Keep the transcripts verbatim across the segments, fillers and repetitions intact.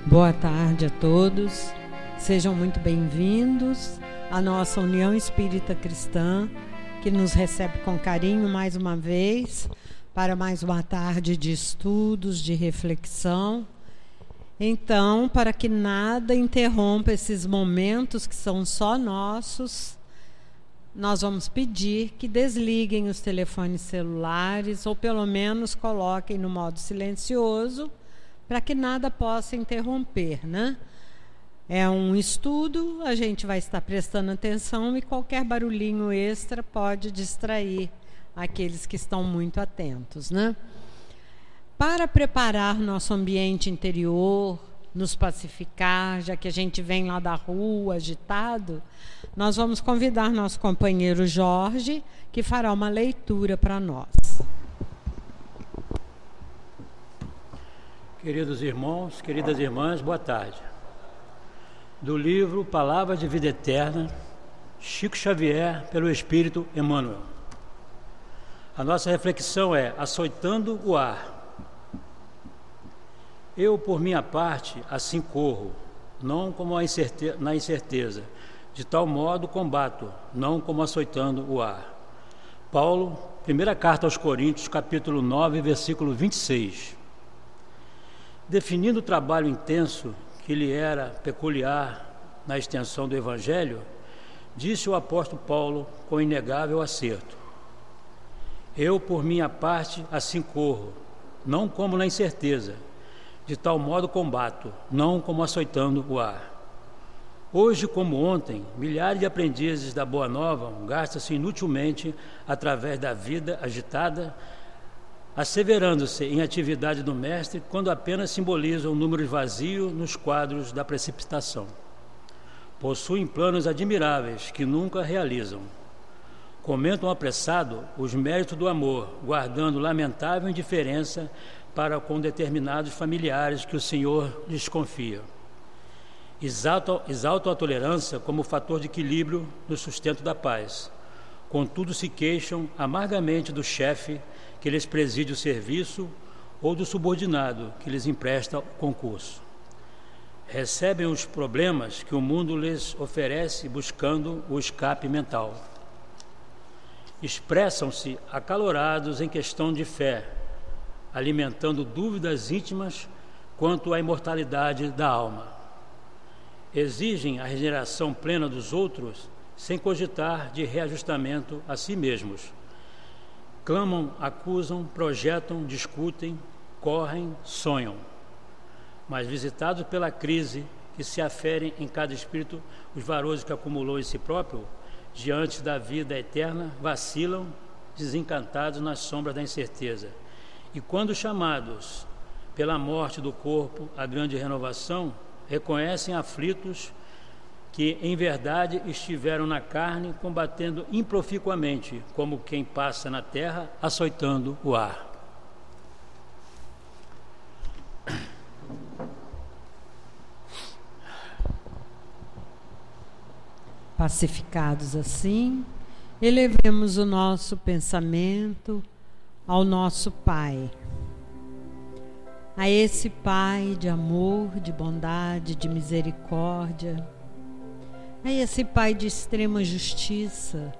Boa tarde a todos, sejam muito bem-vindos à nossa União Espírita Cristã, que nos recebe com carinho mais uma vez, para mais uma tarde de estudos, de reflexão. Então, para que nada interrompa esses momentos que são só nossos, nós vamos pedir que desliguem os telefones celulares, ou pelo menos coloquem no modo silencioso, para que nada possa interromper, né? É um estudo, a gente vai estar prestando atenção e qualquer barulhinho extra pode distrair aqueles que estão muito atentos, né? Para preparar nosso ambiente interior, nos pacificar, já que a gente vem lá da rua agitado, nós vamos convidar nosso companheiro Jorge, que fará uma leitura para nós. Queridos irmãos, queridas irmãs, boa tarde. Do livro Palavras de Vida Eterna, Chico Xavier, pelo Espírito Emmanuel. A nossa reflexão é açoitando o ar. Eu, por minha parte, assim corro, não como a incerte- na incerteza, de tal modo combato, não como açoitando o ar. Paulo, primeira carta aos Coríntios, capítulo nove, versículo vinte e seis. Definindo o trabalho intenso que lhe era peculiar na extensão do Evangelho, disse o apóstolo Paulo com inegável acerto: eu, por minha parte, assim corro, não como na incerteza, de tal modo combato, não como açoitando o ar. Hoje, como ontem, milhares de aprendizes da Boa Nova gastam-se inutilmente através da vida agitada, asseverando-se em atividade do mestre quando apenas simbolizam números vazios nos quadros da precipitação. Possuem planos admiráveis que nunca realizam. Comentam apressado os méritos do amor, guardando lamentável indiferença para com determinados familiares que o Senhor lhes confia. Exaltam, exaltam a tolerância como fator de equilíbrio no sustento da paz. Contudo, se queixam amargamente do chefe que lhes preside o serviço ou do subordinado que lhes empresta o concurso. Recebem os problemas que o mundo lhes oferece buscando o escape mental. Expressam-se acalorados em questão de fé, alimentando dúvidas íntimas quanto à imortalidade da alma. Exigem a regeneração plena dos outros sem cogitar de reajustamento a si mesmos. Clamam, acusam, projetam, discutem, correm, sonham. Mas visitados pela crise que se aferem em cada espírito, os varões que acumulou em si próprio, diante da vida eterna, vacilam, desencantados nas sombras da incerteza. E quando chamados pela morte do corpo à grande renovação, reconhecem aflitos que em verdade estiveram na carne, combatendo improficuamente, como quem passa na terra, açoitando o ar. Pacificados assim, elevemos o nosso pensamento ao nosso Pai, a esse Pai de amor, de bondade, de misericórdia, a esse Pai de extrema justiça.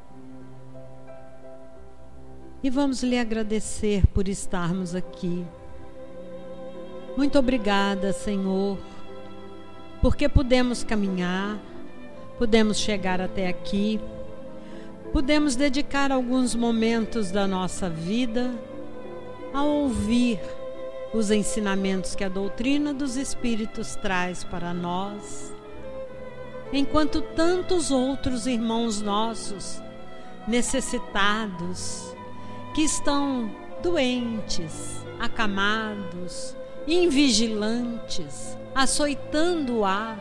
E vamos lhe agradecer por estarmos aqui. Muito obrigada, Senhor, porque pudemos caminhar, pudemos chegar até aqui, pudemos dedicar alguns momentos da nossa vida a ouvir os ensinamentos que a doutrina dos Espíritos traz para nós, enquanto tantos outros irmãos nossos, necessitados, que estão doentes, acamados, invigilantes, açoitando o ar,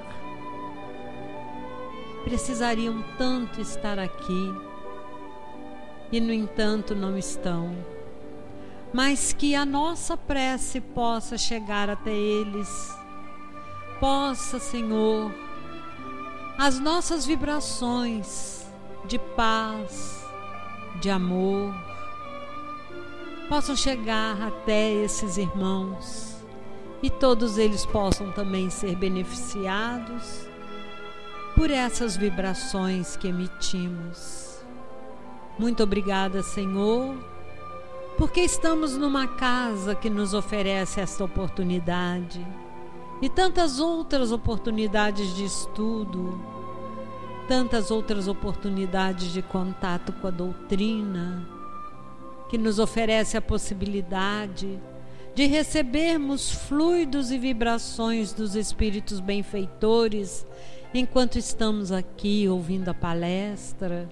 precisariam tanto estar aqui e, no entanto, não estão. Mas que a nossa prece possa chegar até eles, possa, Senhor, as nossas vibrações de paz, de amor, possam chegar até esses irmãos e todos eles possam também ser beneficiados por essas vibrações que emitimos. Muito obrigada, Senhor, porque estamos numa casa que nos oferece esta oportunidade e tantas outras oportunidades de estudo, tantas outras oportunidades de contato com a doutrina, que nos oferece a possibilidade de recebermos fluidos e vibrações dos espíritos benfeitores enquanto estamos aqui ouvindo a palestra.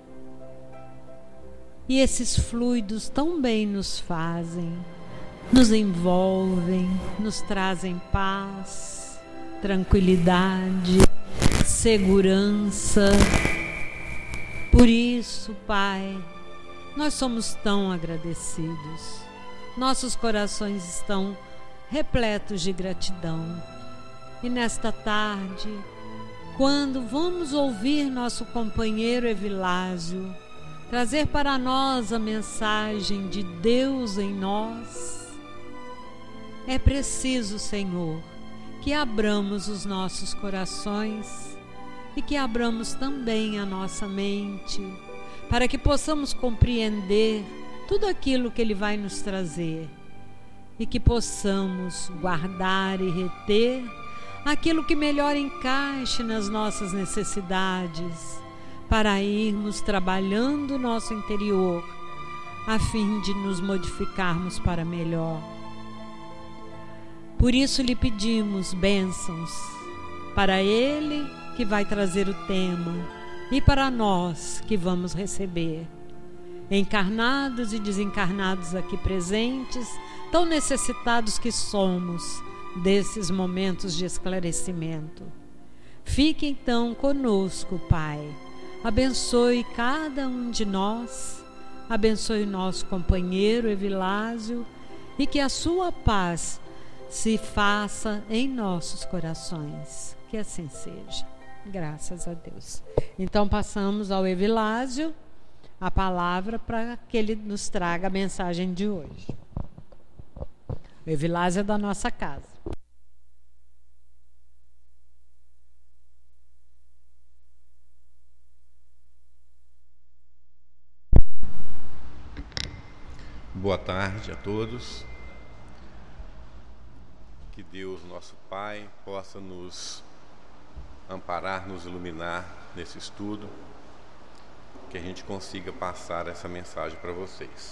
E esses fluidos tão bem nos fazem, nos envolvem, nos trazem paz, tranquilidade, segurança. Por isso, Pai, nós somos tão agradecidos. Nossos corações estão repletos de gratidão. E nesta tarde, quando vamos ouvir nosso companheiro Evilásio trazer para nós a mensagem de Deus em nós, é preciso, Senhor, que abramos os nossos corações e que abramos também a nossa mente, para que possamos compreender tudo aquilo que Ele vai nos trazer e que possamos guardar e reter aquilo que melhor encaixe nas nossas necessidades, para irmos trabalhando o nosso interior a fim de nos modificarmos para melhor. Por isso lhe pedimos bênçãos para Ele que vai trazer o tema e para nós que vamos receber, encarnados e desencarnados aqui presentes, tão necessitados que somos desses momentos de esclarecimento. Fique então conosco, Pai. Abençoe cada um de nós, abençoe o nosso companheiro Evilásio e que a sua paz se faça em nossos corações. Que assim seja. Graças a Deus. Então passamos ao Evilásio a palavra para que ele nos traga a mensagem de hoje. O Evilásio é da nossa casa. Boa tarde a todos. Que Deus, nosso Pai, possa nos amparar, nos iluminar nesse estudo, que a gente consiga passar essa mensagem para vocês.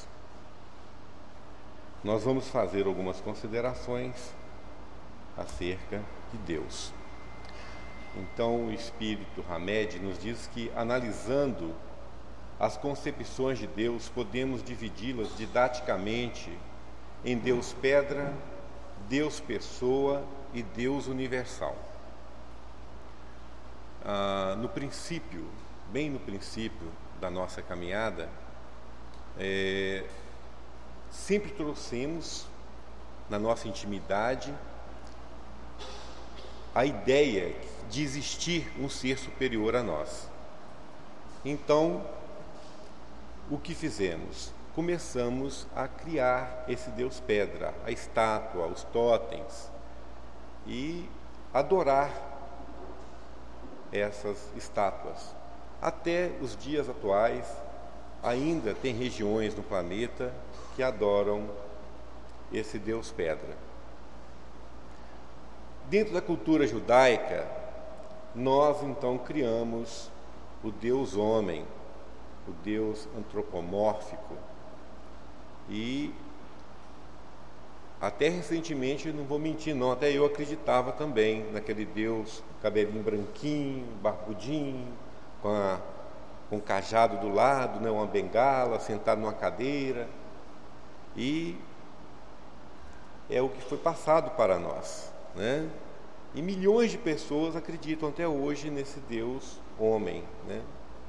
Nós vamos fazer algumas considerações acerca de Deus. Então, o Espírito Hamed nos diz que, analisando as concepções de Deus, podemos dividi-las didaticamente em Deus Pedra, Deus Pessoa e Deus Universal. Ah, no princípio, bem no princípio da nossa caminhada, é, sempre trouxemos na nossa intimidade a ideia de existir um ser superior a nós. Então, o que fizemos? Começamos a criar esse Deus Pedra, a estátua, os totens, e adorar essas estátuas. Até os dias atuais, ainda tem regiões no planeta que adoram esse Deus Pedra. Dentro da cultura judaica, nós então criamos o Deus Homem, o Deus antropomórfico. E até recentemente, não vou mentir não, até eu acreditava também naquele Deus, cabelinho branquinho, barbudinho, com, a, com um cajado do lado, né, uma bengala, sentado numa cadeira. E é o que foi passado para nós, né? E milhões de pessoas acreditam até hoje nesse Deus homem, né?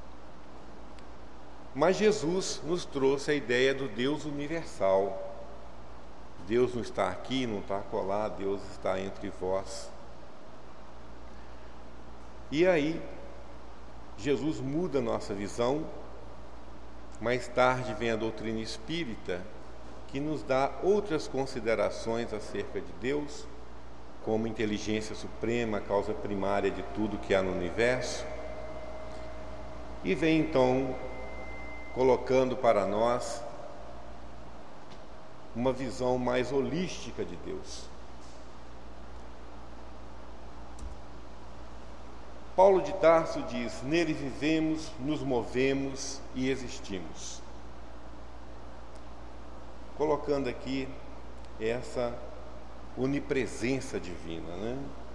Mas Jesus nos trouxe a ideia do Deus universal. Deus não está aqui, não está acolá, Deus está entre vós. E aí, Jesus muda a nossa visão. Mais tarde vem a doutrina espírita, que nos dá outras considerações acerca de Deus, como inteligência suprema, causa primária de tudo que há no universo. E vem então colocando para nós uma visão mais holística de Deus. Paulo de Tarso diz: nele vivemos, nos movemos e existimos. Colocando aqui essa onipresença divina, né?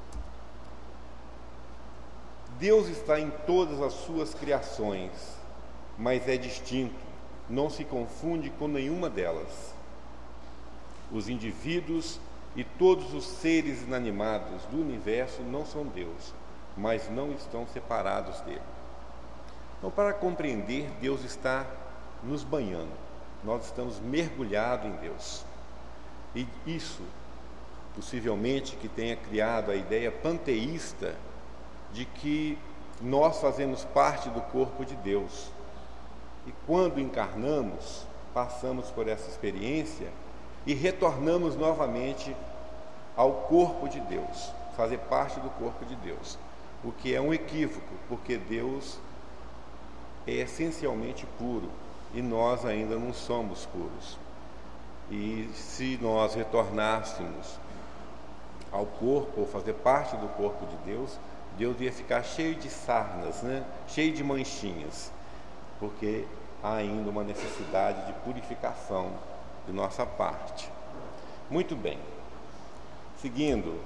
Deus está em todas as suas criações, mas é distinto, não se confunde com nenhuma delas. Os indivíduos e todos os seres inanimados do universo não são Deus, mas não estão separados dele. Então, para compreender, Deus está nos banhando, nós estamos mergulhados em Deus. E isso, possivelmente, que tenha criado a ideia panteísta de que nós fazemos parte do corpo de Deus. E quando encarnamos, passamos por essa experiência e retornamos novamente ao corpo de Deus, fazer parte do corpo de Deus. O que é um equívoco, porque Deus é essencialmente puro e nós ainda não somos puros. E se nós retornássemos ao corpo, ou fazer parte do corpo de Deus, Deus ia ficar cheio de sarnas, né? Cheio de manchinhas, porque há ainda uma necessidade de purificação de nossa parte. Muito bem. Seguindo,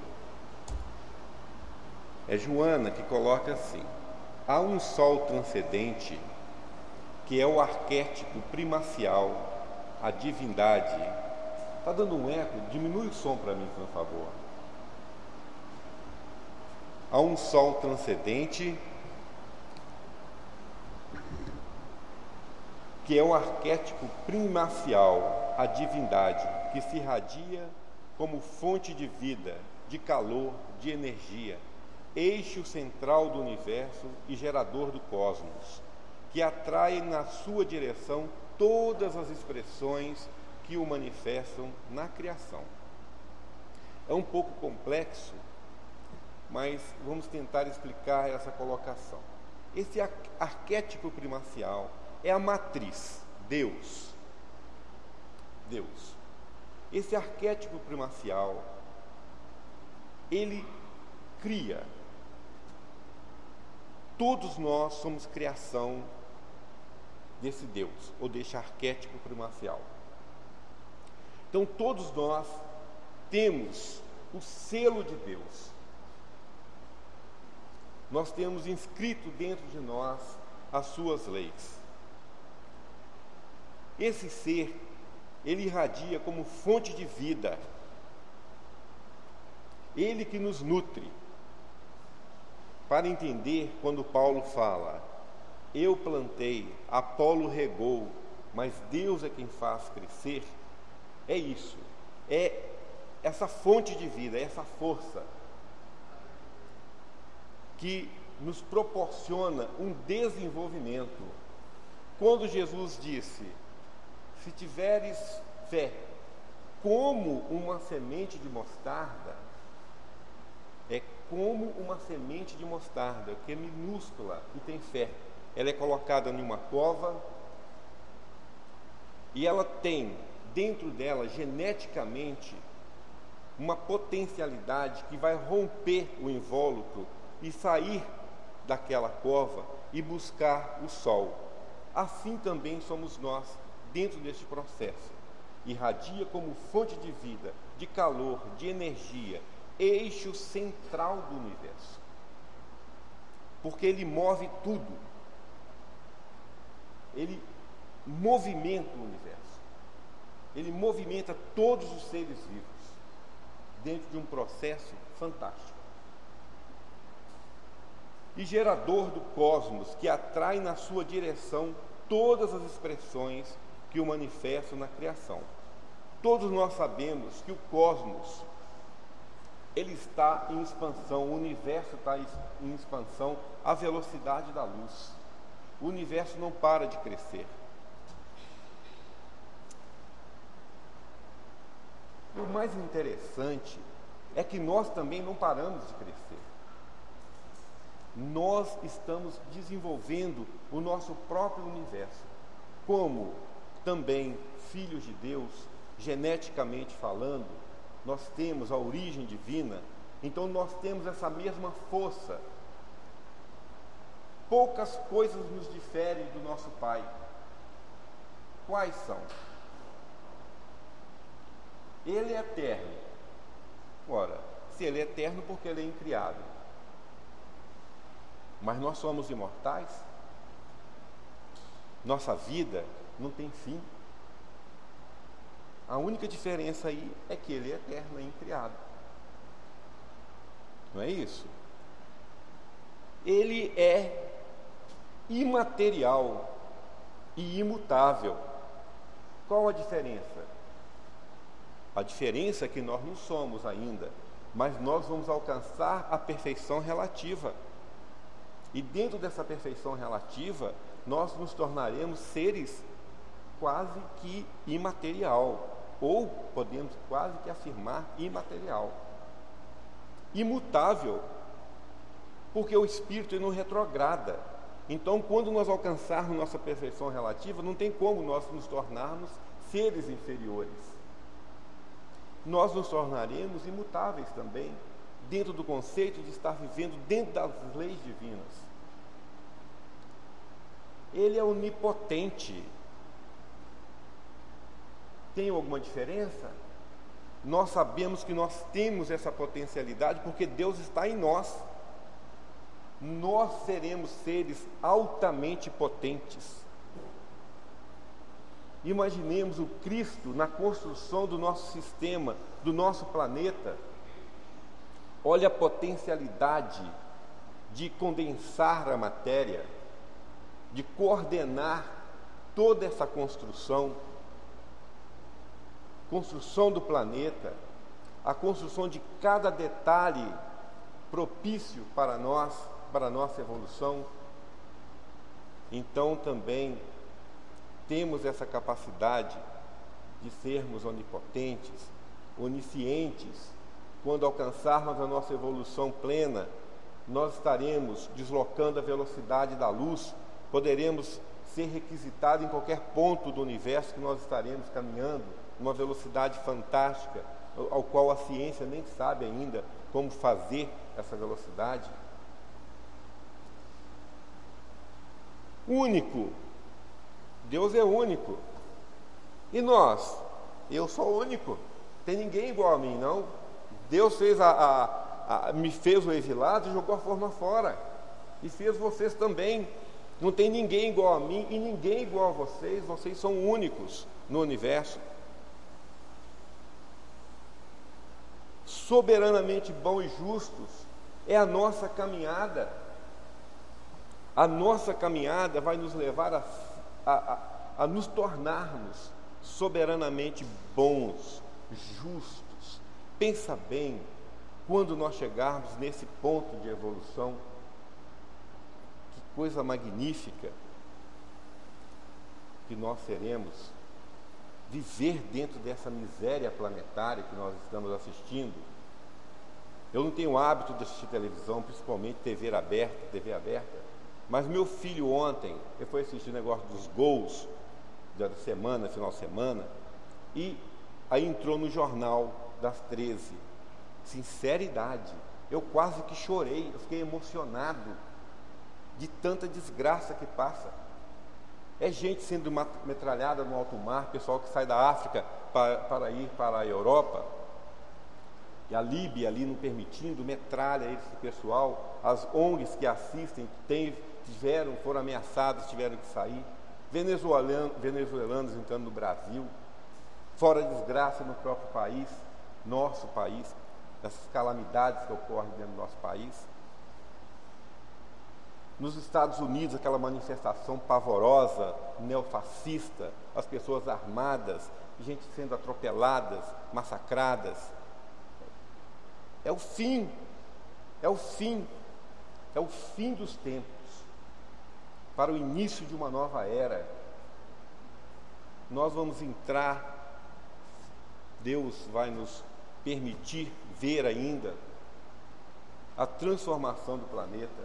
é Joana que coloca assim: há um sol transcendente que é o arquétipo primacial, a divindade. Está dando um eco? Diminui o som para mim, por favor. Há um sol transcendente que é o arquétipo primacial, a divindade, que se irradia como fonte de vida, de calor, de energia, eixo central do universo e gerador do cosmos, que atrai na sua direção todas as expressões que o manifestam na criação. É um pouco complexo, mas vamos tentar explicar essa colocação. Esse arquétipo primacial é a matriz, Deus. Deus. Esse arquétipo primacial, ele cria. Todos nós somos criação desse Deus, ou desse arquétipo primacial. Então, todos nós temos o selo de Deus. Nós temos inscrito dentro de nós as suas leis. Esse ser, ele irradia como fonte de vida. Ele que nos nutre. Para entender, quando Paulo fala: eu plantei, Apolo regou, mas Deus é quem faz crescer, é isso, é essa fonte de vida, é essa força que nos proporciona um desenvolvimento. Quando Jesus disse: se tiveres fé como uma semente de mostarda, é como uma semente de mostarda, que é minúscula e tem fé. Ela é colocada em uma cova e ela tem dentro dela, geneticamente, uma potencialidade que vai romper o invólucro e sair daquela cova e buscar o sol. Assim também somos nós dentro deste processo. Irradia como fonte de vida, de calor, de energia, eixo central do universo. Porque ele move tudo. Ele movimenta o universo. Ele movimenta todos os seres vivos dentro de um processo fantástico. E gerador do cosmos, que atrai na sua direção todas as expressões que o manifestam na criação. Todos nós sabemos que o cosmos, ele está em expansão, o universo está em expansão à velocidade da luz. O universo não para de crescer. O mais interessante é que nós também não paramos de crescer. Nós estamos desenvolvendo o nosso próprio universo, como também filhos de Deus, geneticamente falando, nós temos a origem divina, então nós temos essa mesma força. Poucas coisas nos diferem do nosso Pai. Quais são? Ele é eterno. Ora, se ele é eterno, porque ele é incriado. Mas nós somos imortais. Nossa vida não tem fim. A única diferença aí é que ele é eterno e incriado. Não é isso? Ele é imaterial e imutável. Qual a diferença? A diferença é que nós não somos ainda, mas nós vamos alcançar a perfeição relativa. E dentro dessa perfeição relativa, nós nos tornaremos seres quase que imaterial, ou podemos quase que afirmar imaterial. Imutável, porque o Espírito ele não retrograda. Então, quando nós alcançarmos nossa perfeição relativa, não tem como nós nos tornarmos seres inferiores. Nós nos tornaremos imutáveis também, dentro do conceito de estar vivendo dentro das leis divinas. Ele é onipotente. Tem alguma diferença? Nós sabemos que nós temos essa potencialidade porque Deus está em nós. Nós seremos seres altamente potentes. Imaginemos o Cristo na construção do nosso sistema, do nosso planeta. Olha a potencialidade de condensar a matéria, de coordenar toda essa construção, construção do planeta, a construção de cada detalhe propício para nós, para a nossa evolução. Então também temos essa capacidade de sermos onipotentes, oniscientes. Quando alcançarmos a nossa evolução plena, nós estaremos deslocando a velocidade da luz, poderemos ser requisitados em qualquer ponto do universo que nós estaremos caminhando, uma velocidade fantástica, ao qual a ciência nem sabe ainda como fazer essa velocidade. Único. Deus é único. E nós? Eu sou único. Tem ninguém igual a mim, não. Deus fez a, a, a, me fez o exilado e jogou a forma fora. E fez vocês também. Não tem ninguém igual a mim e ninguém igual a vocês. Vocês são únicos no universo. Soberanamente bons e justos é a nossa caminhada. A nossa caminhada vai nos levar a, a, a, a nos tornarmos soberanamente bons, justos. Pensa bem, quando nós chegarmos nesse ponto de evolução, que coisa magnífica que nós seremos. Viver dentro dessa miséria planetária que nós estamos assistindo. Eu não tenho hábito de assistir televisão, principalmente T V aberta, T V aberta, mas meu filho ontem, ele foi assistir o negócio dos gols da semana, final de semana, e aí entrou no jornal das treze. Sinceridade, eu quase que chorei, eu fiquei emocionado de tanta desgraça que passa. É gente sendo metralhada no alto mar, pessoal que sai da África para, para ir para a Europa, e a Líbia ali não permitindo, metralha esse pessoal, as O N Gs que assistem, que tem, tiveram, foram ameaçados, tiveram que sair, venezuelanos, venezuelanos entrando no Brasil, fora desgraça no próprio país, nosso país, essas calamidades que ocorrem dentro do nosso país. Nos Estados Unidos, aquela manifestação pavorosa, neofascista, as pessoas armadas, gente sendo atropeladas, massacradas. É o fim, é o fim, é o fim dos tempos, para o início de uma nova era. Nós vamos entrar, Deus vai nos permitir ver ainda a transformação do planeta,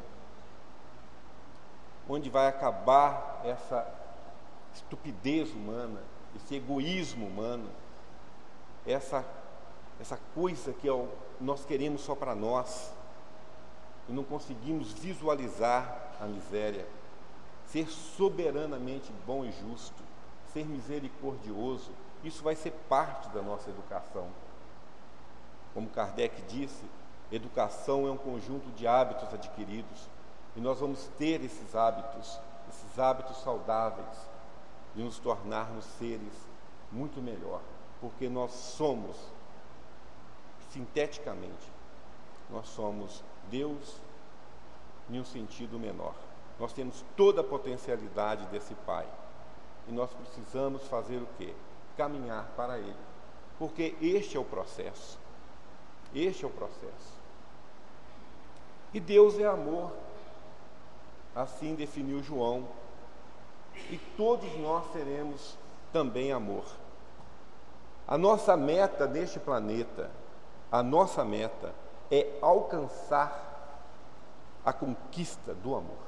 onde vai acabar essa estupidez humana, esse egoísmo humano, essa, essa coisa que nós queremos só para nós e não conseguimos visualizar a miséria, ser soberanamente bom e justo, ser misericordioso. Isso vai ser parte da nossa educação. Como Kardec disse, educação é um conjunto de hábitos adquiridos, e nós vamos ter esses hábitos, esses hábitos saudáveis, de nos tornarmos seres muito melhor, porque nós somos, sinteticamente, nós somos Deus em um sentido menor. Nós temos toda a potencialidade desse Pai, e nós precisamos fazer o quê? Caminhar para Ele, porque este é o processo, este é o processo. E Deus é amor, assim definiu João, e todos nós seremos também amor. A nossa meta neste planeta, a nossa meta é alcançar a conquista do amor.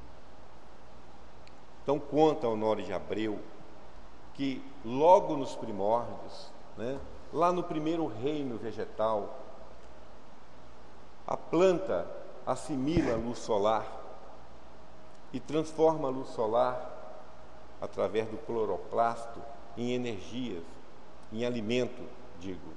Então conta Honório de Abreu que logo nos primórdios, né, lá no primeiro reino vegetal, a planta assimila a luz solar e transforma a luz solar através do cloroplasto em energias, em alimento, digo.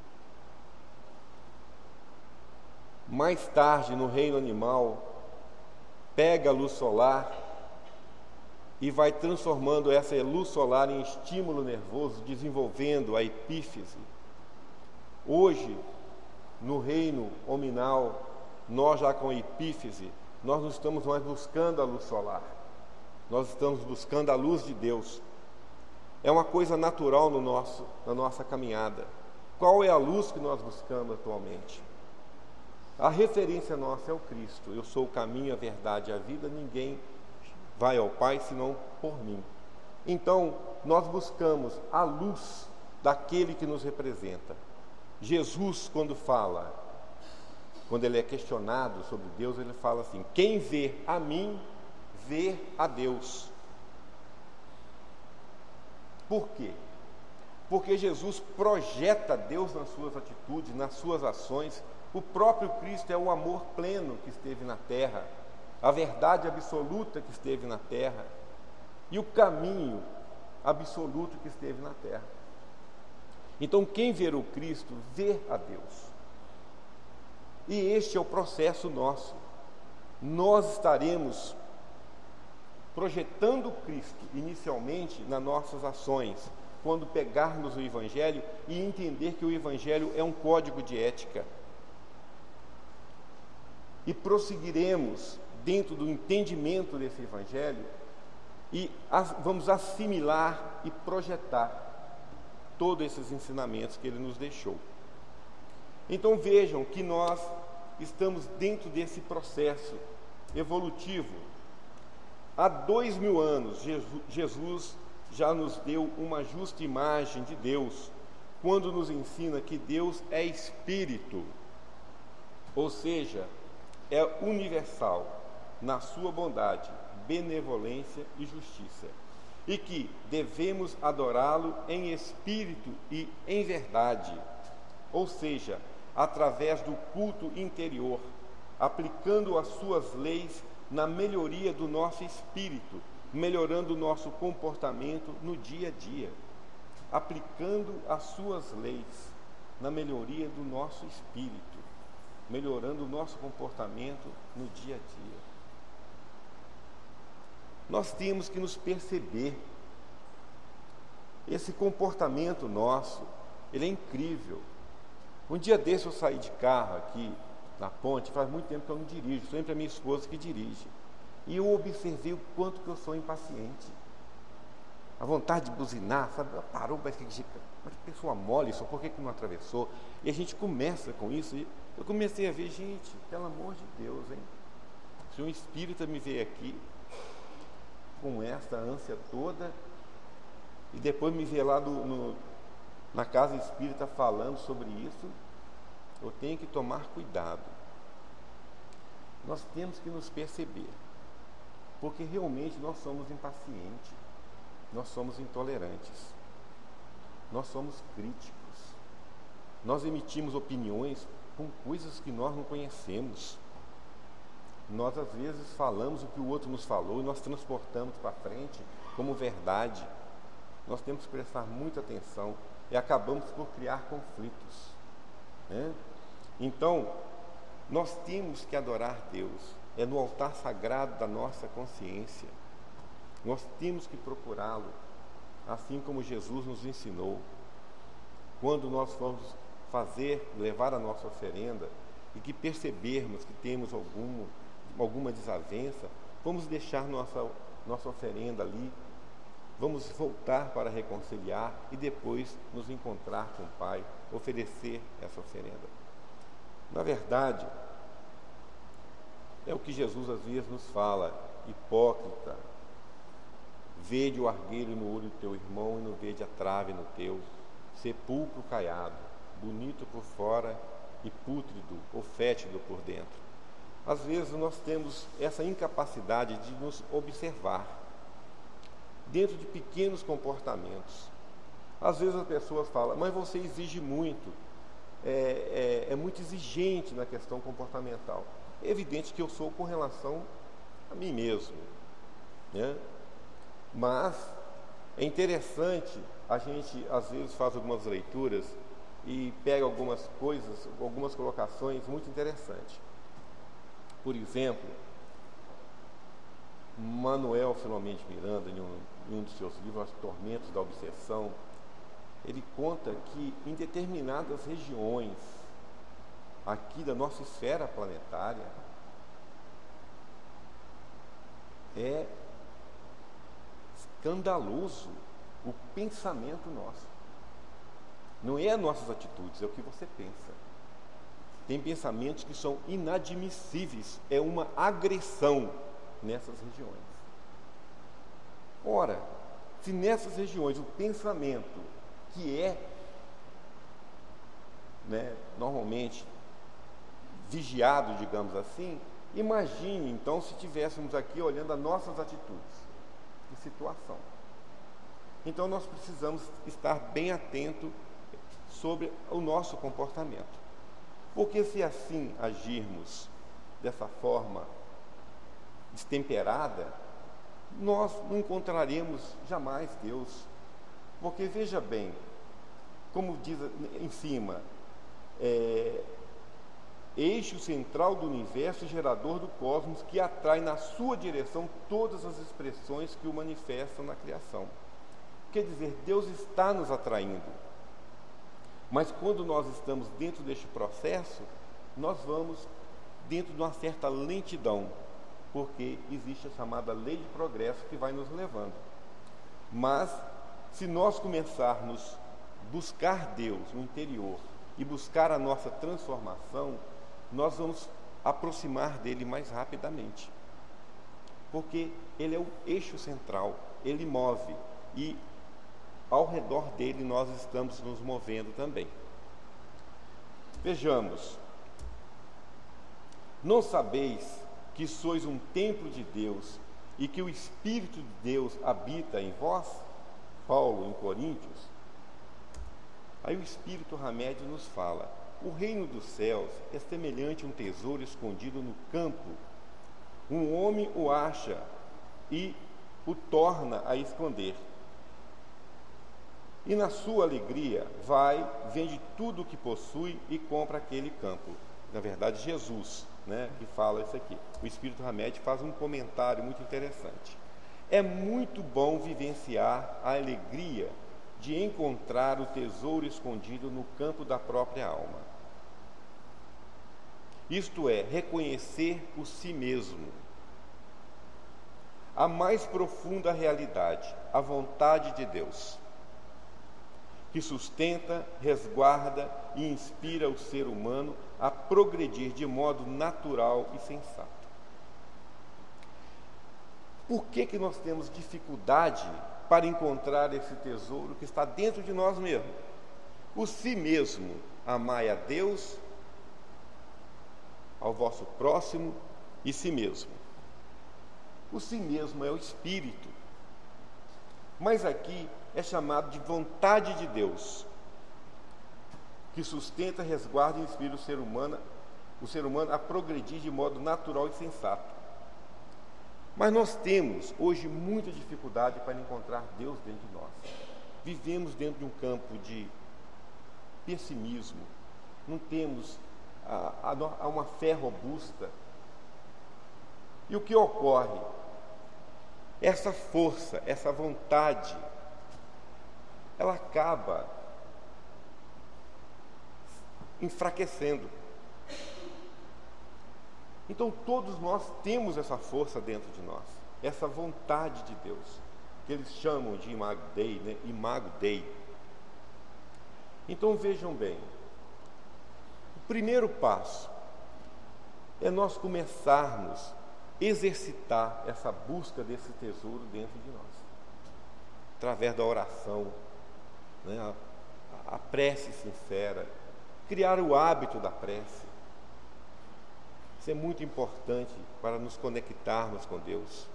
Mais tarde, no reino animal, pega a luz solar e vai transformando essa luz solar em estímulo nervoso, desenvolvendo a epífise. Hoje, no reino hominal, nós já com a epífise, nós não estamos mais buscando a luz solar, nós estamos buscando a luz de Deus. É uma coisa natural no nosso, na nossa caminhada. Qual é a luz que nós buscamos atualmente? A referência nossa é o Cristo. Eu sou o caminho, a verdade e a vida, ninguém vai ao Pai senão por mim. Então, nós buscamos a luz daquele que nos representa. Jesus, quando fala, quando ele é questionado sobre Deus, ele fala assim: quem vê a mim, vê a Deus. Por quê? Porque Jesus projeta Deus nas suas atitudes, nas suas ações. O próprio Cristo é o amor pleno que esteve na terra, a verdade absoluta que esteve na terra e o caminho absoluto que esteve na terra. Então, quem ver o Cristo, vê a Deus. E este é o processo nosso. Nós estaremos projetando Cristo inicialmente nas nossas ações, quando pegarmos o Evangelho e entender que o Evangelho é um código de ética. E prosseguiremos dentro do entendimento desse Evangelho e as, vamos assimilar e projetar todos esses ensinamentos que ele nos deixou. Então vejam que nós estamos dentro desse processo evolutivo. Há dois mil anos, Jesus, Jesus já nos deu uma justa imagem de Deus, quando nos ensina que Deus é Espírito, ou seja, é universal na sua bondade, benevolência e justiça, e que devemos adorá-lo em espírito e em verdade, ou seja, através do culto interior, aplicando as suas leis na melhoria do nosso espírito, melhorando o nosso comportamento no dia a dia, aplicando as suas leis na melhoria do nosso espírito, melhorando o nosso comportamento no dia a dia. Nós temos que nos perceber. Esse comportamento nosso, ele é incrível. Um dia desse eu saí de carro aqui na ponte, faz muito tempo que eu não dirijo, sempre a minha esposa que dirige. E eu observei o quanto que eu sou impaciente. A vontade de buzinar, sabe? Ela parou, mas que pessoa mole, só por que que não atravessou? E a gente começa com isso, e eu comecei a ver, gente, pelo amor de Deus, hein? Se um espírita me veio aqui com essa ânsia toda, e depois me vê lá do, no, na casa espírita falando sobre isso, eu tenho que tomar cuidado. Nós temos que nos perceber, porque realmente nós somos impacientes, nós somos intolerantes, nós somos críticos, nós emitimos opiniões com coisas que nós não conhecemos. Nós às vezes falamos o que o outro nos falou e nós transportamos para frente como verdade. Nós temos que prestar muita atenção e acabamos por criar conflitos, né? Então, nós temos que adorar Deus, é no altar sagrado da nossa consciência. Nós temos que procurá-lo, assim como Jesus nos ensinou. Quando nós vamos fazer, levar a nossa oferenda e que percebermos que temos algum, alguma desavença, vamos deixar nossa, nossa oferenda ali, vamos voltar para reconciliar e depois nos encontrar com o Pai, oferecer essa oferenda. Na verdade, é o que Jesus às vezes nos fala: hipócrita, vede o argueiro no olho do teu irmão e não vede a trave no teu, sepulcro caiado, bonito por fora e pútrido ou fétido por dentro. Às vezes nós temos essa incapacidade de nos observar dentro de pequenos comportamentos. Às vezes as pessoas falam: mas você exige muito, é, é, é muito exigente na questão comportamental. É evidente que eu sou com relação a mim mesmo, né? Mas é interessante, a gente às vezes faz algumas leituras e pega algumas coisas, algumas colocações muito interessantes. Por exemplo, Manuel Filomeno de Miranda, em um, em um dos seus livros, Os Tormentos da Obsessão, ele conta que em determinadas regiões aqui da nossa esfera planetária é escandaloso o pensamento nosso. Não é as nossas atitudes, é o que você pensa. Tem pensamentos que são inadmissíveis, é uma agressão nessas regiões. Ora, se nessas regiões o pensamento que é, né, normalmente vigiado, digamos assim, imagine então se estivéssemos aqui olhando as nossas atitudes e situação. Então nós precisamos estar bem atento sobre o nosso comportamento, porque se assim agirmos dessa forma destemperada, nós não encontraremos jamais Deus. Porque veja bem, como diz em cima, é, eixo central do universo e gerador do cosmos, que atrai na sua direção todas as expressões que o manifestam na criação. Quer dizer, Deus está nos atraindo. Mas quando nós estamos dentro deste processo, nós vamos dentro de uma certa lentidão, porque existe a chamada lei de progresso que vai nos levando. Mas, se nós começarmos a buscar Deus no interior e buscar a nossa transformação, nós vamos aproximar dele mais rapidamente, porque ele é o eixo central, ele move, e ao redor dele nós estamos nos movendo também. Vejamos: não sabeis que sois um templo de Deus e que o Espírito de Deus habita em vós? Paulo, em Coríntios. Aí o Espírito Hamed nos fala: o reino dos céus é semelhante a um tesouro escondido no campo. Um homem o acha e o torna a esconder. E na sua alegria vai, vende tudo o que possui e compra aquele campo. Na verdade, Jesus, né, que fala isso aqui. O Espírito Hamed faz um comentário muito interessante. É muito bom vivenciar a alegria de encontrar o tesouro escondido no campo da própria alma. Isto é, reconhecer o si mesmo, a mais profunda realidade, a vontade de Deus, que sustenta, resguarda e inspira o ser humano a progredir de modo natural e sensato. Por que que nós temos dificuldade para encontrar esse tesouro que está dentro de nós mesmos? O si mesmo, amai a Deus ao vosso próximo e si mesmo. O si mesmo é o espírito, mas aqui é chamado de vontade de Deus, que sustenta, resguarda e inspira o ser humano, o ser humano a progredir de modo natural e sensato. Mas nós temos hoje muita dificuldade para encontrar Deus dentro de nós. Vivemos dentro de um campo de pessimismo, não temos a, a, a uma fé robusta. E o que ocorre? Essa força, essa vontade, ela acaba enfraquecendo. Então todos nós temos essa força dentro de nós, essa vontade de Deus, que eles chamam de Imago Dei, né? Imago Dei. Então vejam bem, o primeiro passo é nós começarmos a exercitar essa busca desse tesouro dentro de nós, através da oração, né? a, a prece sincera, criar o hábito da prece. Isso é muito importante para nos conectarmos com Deus.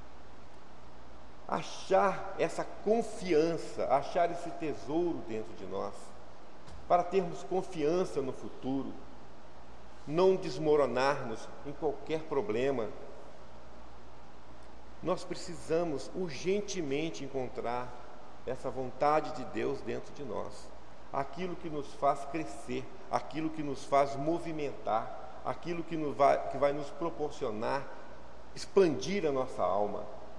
Achar essa confiança, achar esse tesouro dentro de nós, para termos confiança no futuro, não desmoronarmos em qualquer problema. Nós precisamos urgentemente encontrar essa vontade de Deus dentro de nós, aquilo que nos faz crescer, aquilo que nos faz movimentar, aquilo que, nos vai, que vai nos proporcionar expandir a nossa alma.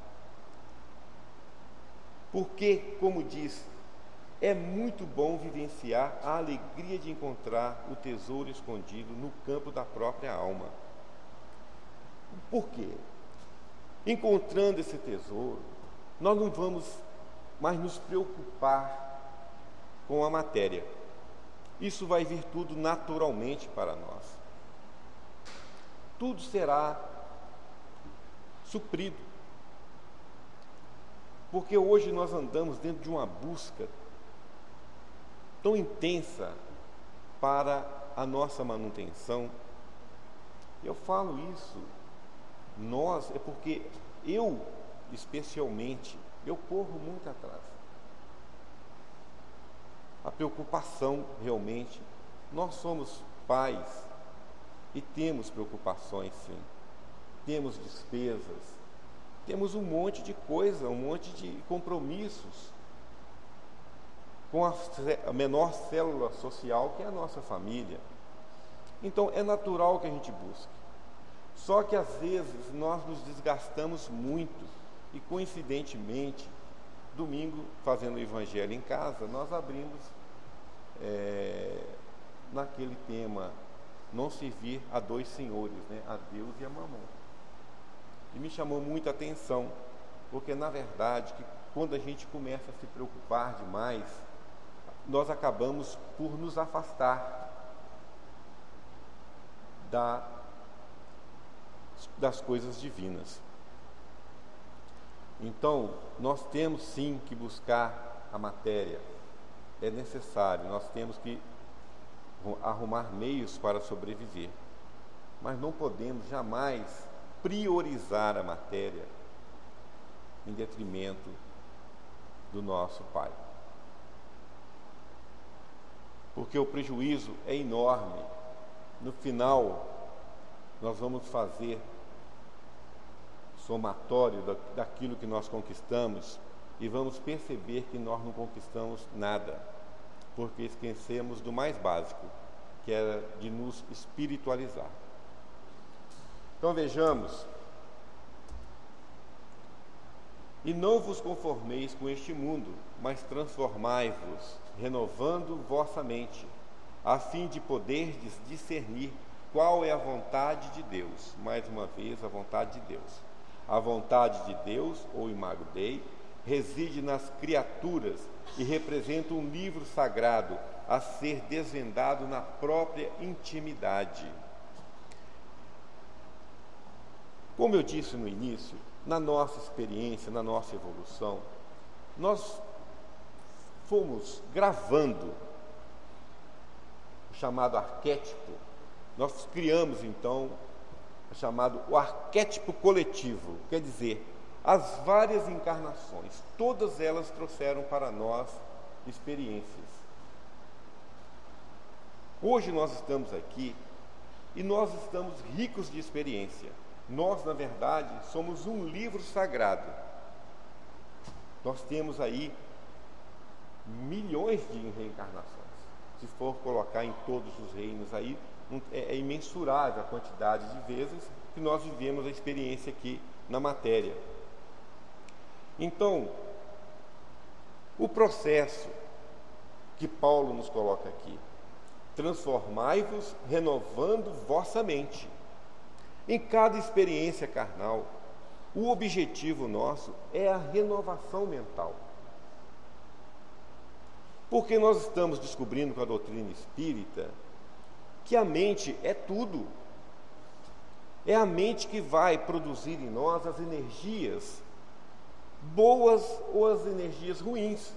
Porque, como diz, é muito bom vivenciar a alegria de encontrar o tesouro escondido no campo da própria alma. Por quê? Encontrando esse tesouro, nós não vamos mais nos preocupar com a matéria. Isso vai vir tudo naturalmente para nós. Tudo será suprido. Porque hoje nós andamos dentro de uma busca tão intensa para a nossa manutenção. Eu falo isso, nós, é porque eu, especialmente, eu corro muito atrás. A preocupação, realmente, nós somos pais e temos preocupações, sim. Temos despesas, temos um monte de coisa, um monte de compromissos com a, a menor célula social, que é a nossa família. Então, é natural que a gente busque. Só que, às vezes, nós nos desgastamos muito e, coincidentemente, domingo, fazendo o evangelho em casa, nós abrimos é, naquele tema, não servir a dois senhores, né? A Deus e a Mamon. E me chamou muita atenção, porque, na verdade, que quando a gente começa a se preocupar demais, nós acabamos por nos afastar da, das coisas divinas. Então, nós temos sim que buscar a matéria, é necessário, nós temos que arrumar meios para sobreviver, mas não podemos jamais priorizar a matéria em detrimento do nosso Pai, porque o prejuízo é enorme. No final, nós vamos fazer somatório da, daquilo que nós conquistamos e vamos perceber que nós não conquistamos nada, porque esquecemos do mais básico, que era de nos espiritualizar. Então vejamos: e não vos conformeis com este mundo, mas transformai-vos, renovando vossa mente, a fim de poderdes discernir qual é a vontade de Deus. Mais uma vez, a vontade de Deus. A vontade de Deus, ou Imago Dei, reside nas criaturas e representa um livro sagrado a ser desvendado na própria intimidade. Como eu disse no início, na nossa experiência, na nossa evolução, nós fomos gravando o chamado arquétipo nós criamos então o chamado o arquétipo coletivo, quer dizer, as várias encarnações, todas elas trouxeram para nós experiências. Hoje nós estamos aqui e nós estamos ricos de experiência. Nós, na verdade, somos um livro sagrado. Nós temos aí milhões de reencarnações. Se for colocar em todos os reinos aí, é imensurável a quantidade de vezes que nós vivemos a experiência aqui na matéria. Então, o processo que Paulo nos coloca aqui, transformai-vos renovando vossa mente. Em cada experiência carnal, o objetivo nosso é a renovação mental. Porque nós estamos descobrindo com a doutrina espírita que a mente é tudo. É a mente que vai produzir em nós as energias boas ou as energias ruins.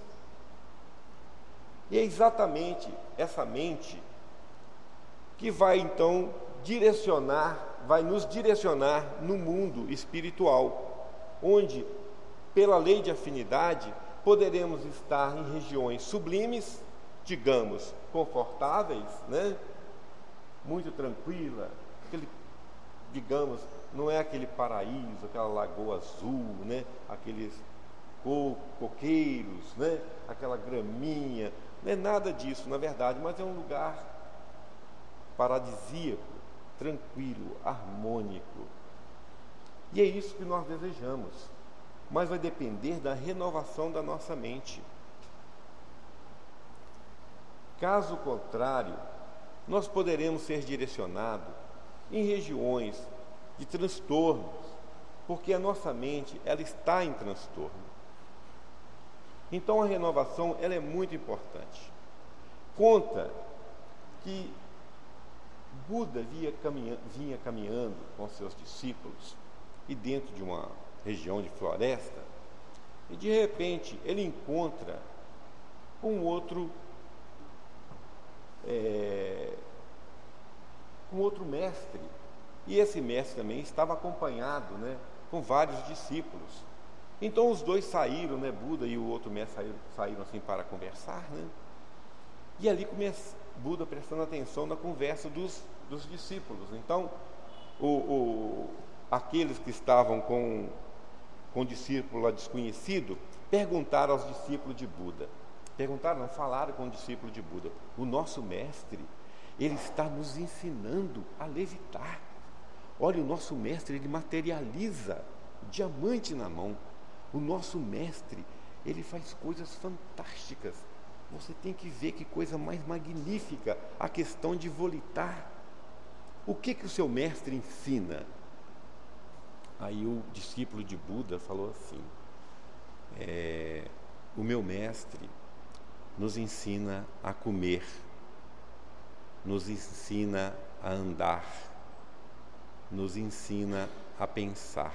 E é exatamente essa mente que vai então direcionar, vai nos direcionar no mundo espiritual, onde, pela lei de afinidade, poderemos estar em regiões sublimes, digamos, confortáveis, né? Muito tranquila, aquele, digamos, não é aquele paraíso, aquela lagoa azul, né? Aqueles co- coqueiros, né? Aquela graminha, não é nada disso, na verdade, mas é um lugar paradisíaco, tranquilo, harmônico. E é isso que nós desejamos, mas vai depender da renovação da nossa mente. Caso contrário, nós poderemos ser direcionados em regiões de transtornos, porque a nossa mente, ela está em transtorno. Então a renovação, ela é muito importante. Conta que Buda vinha caminhando, vinha caminhando com seus discípulos e dentro de uma região de floresta, e de repente ele encontra um outro é, um outro mestre, e esse mestre também estava acompanhado, né, com vários discípulos. Então os dois saíram, né, Buda e o outro mestre saíram, saíram assim para conversar, né? E ali começa Buda prestando atenção na conversa dos, dos discípulos. Então o, o, aqueles que estavam com, com o discípulo lá desconhecido perguntaram aos discípulos de Buda, perguntaram, não, falaram com o discípulo de Buda: o nosso mestre, ele está nos ensinando a levitar. Olha, o nosso mestre, ele materializa diamante na mão. O nosso mestre, ele faz coisas fantásticas. Você tem que ver que coisa mais magnífica, a questão de volitar. O que que o seu mestre ensina? Aí o discípulo de Buda falou assim: é, o meu mestre nos ensina a comer, nos ensina a andar, nos ensina a pensar.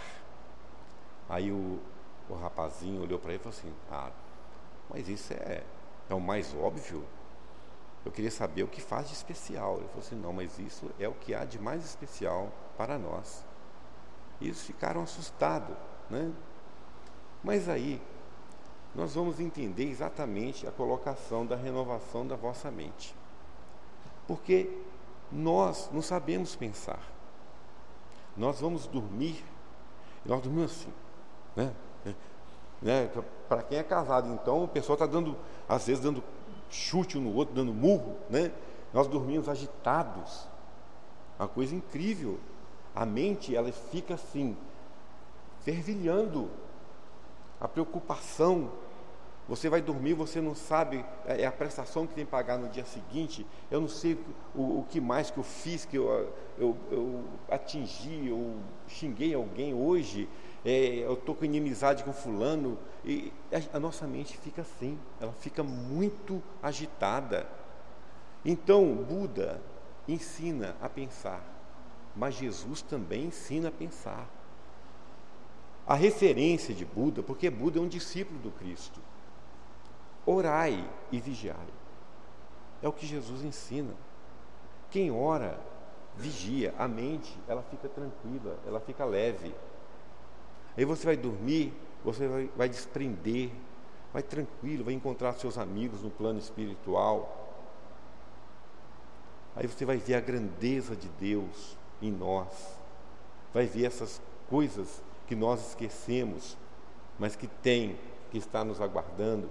Aí o, o rapazinho olhou para ele e falou assim: ah, mas isso é, é o mais óbvio. Eu queria saber o que faz de especial. Ele falou assim: não, mas isso é o que há de mais especial para nós. E eles ficaram assustados, né? Mas aí nós vamos entender exatamente a colocação da renovação da vossa mente, porque nós não sabemos pensar. Nós vamos dormir, nós dormimos assim, né? né? Para quem é casado, então, o pessoal está dando, às vezes, dando chute um no outro, dando murro, né? Nós dormimos agitados, uma coisa incrível. A mente, ela fica assim, fervilhando, a preocupação. Você vai dormir, você não sabe, é a prestação que tem que pagar no dia seguinte. Eu não sei o, o que mais que eu fiz, que eu, eu, eu atingi, eu xinguei alguém hoje, é, eu estou com inimizade com fulano. E a, a nossa mente fica assim, ela fica muito agitada. Então, Buda ensina a pensar, mas Jesus também ensina a pensar. A referência de Buda, porque Buda é um discípulo do Cristo. Orai e vigiai. É o que Jesus ensina. Quem ora vigia, a mente, ela fica tranquila, ela fica leve. Aí você vai dormir, você vai, vai desprender, vai tranquilo, vai encontrar seus amigos no plano espiritual. Aí você vai ver a grandeza de Deus em nós, vai ver essas coisas que nós esquecemos, mas que tem, que está nos aguardando.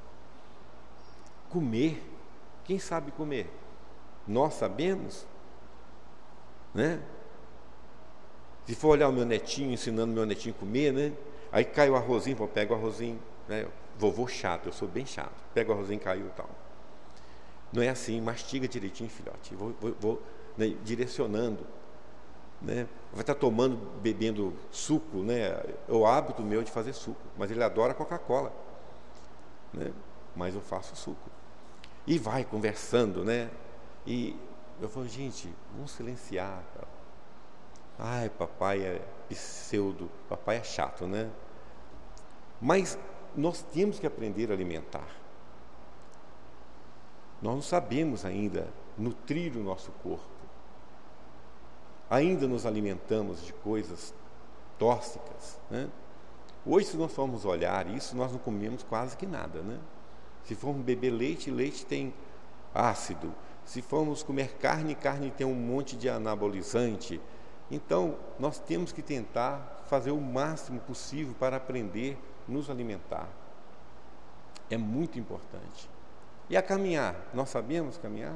Comer, quem sabe comer? Nós sabemos, né? Se for olhar o meu netinho, ensinando meu netinho a comer, né? Aí cai o arrozinho, eu pego o arrozinho, né? Vovô chato, eu sou bem chato, pego o arrozinho, caiu e tal. Não é assim, mastiga direitinho, filhote, vou, vou, vou né, direcionando, né? Vai estar tomando, bebendo suco, né? É o hábito meu de fazer suco, mas ele adora Coca-Cola, né? Mas eu faço suco. E vai conversando, né? E eu falo, gente, vamos silenciar. Ai, papai é pseudo, papai é chato, né? Mas nós temos que aprender a alimentar. Nós não sabemos ainda nutrir o nosso corpo. Ainda nos alimentamos de coisas tóxicas, né? Hoje, se nós formos olhar isso, nós não comemos quase que nada, né? Se formos beber leite, leite tem ácido. Se formos comer carne, carne tem um monte de anabolizante. Então, nós temos que tentar fazer o máximo possível para aprender a nos alimentar. É muito importante. E a caminhar? Nós sabemos caminhar?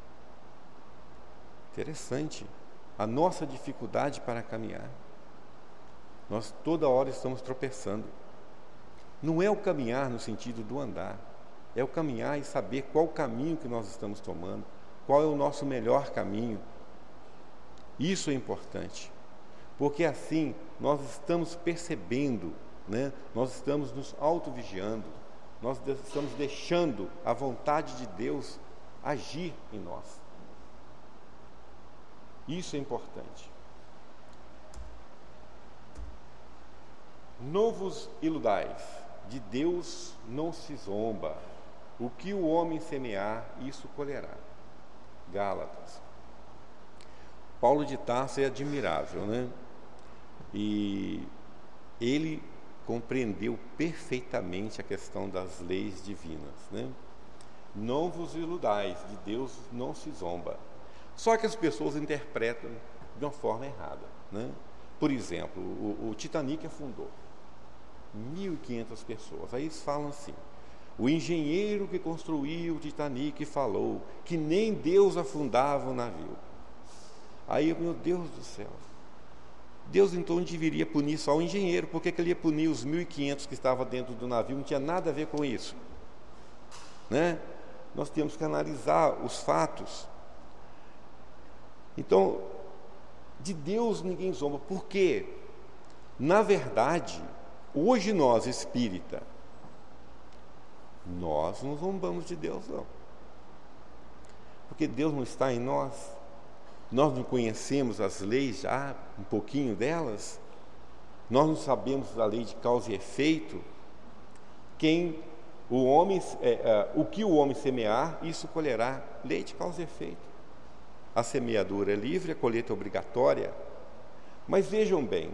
Interessante. A nossa dificuldade para caminhar. Nós toda hora estamos tropeçando. Não é o caminhar no sentido do andar. É o caminhar e saber qual o caminho que nós estamos tomando, qual é o nosso melhor caminho. Isso é importante, porque assim nós estamos percebendo, né? Nós estamos nos auto-vigiando, nós estamos deixando a vontade de Deus agir em nós. Isso é importante. Não vos iludais, de Deus não se zomba. O que o homem semear, isso colherá. Gálatas. Paulo de Tarso é admirável, né? E ele compreendeu perfeitamente a questão das leis divinas, né? Não vos iludais, de Deus não se zomba. Só que as pessoas interpretam de uma forma errada, né? Por exemplo, o, o Titanic afundou. mil e quinhentas pessoas. Aí eles falam assim: o engenheiro que construiu o Titanic falou que nem Deus afundava o navio. Aí, meu Deus do céu, Deus então deveria punir só o engenheiro. Por que que ele ia punir os mil e quinhentos que estavam dentro do navio? Não tinha nada a ver com isso, né? Nós temos que analisar os fatos. Então, de Deus ninguém zomba. Por quê? Na verdade, hoje nós, espírita, nós não zombamos de Deus, não. Porque Deus não está em nós. Nós não conhecemos as leis já, um pouquinho delas. Nós não sabemos a lei de causa e efeito. Quem o homem, é, é, o que o homem semear, isso colherá. Lei de causa e efeito. A semeadura é livre, a colheita é obrigatória. Mas vejam bem,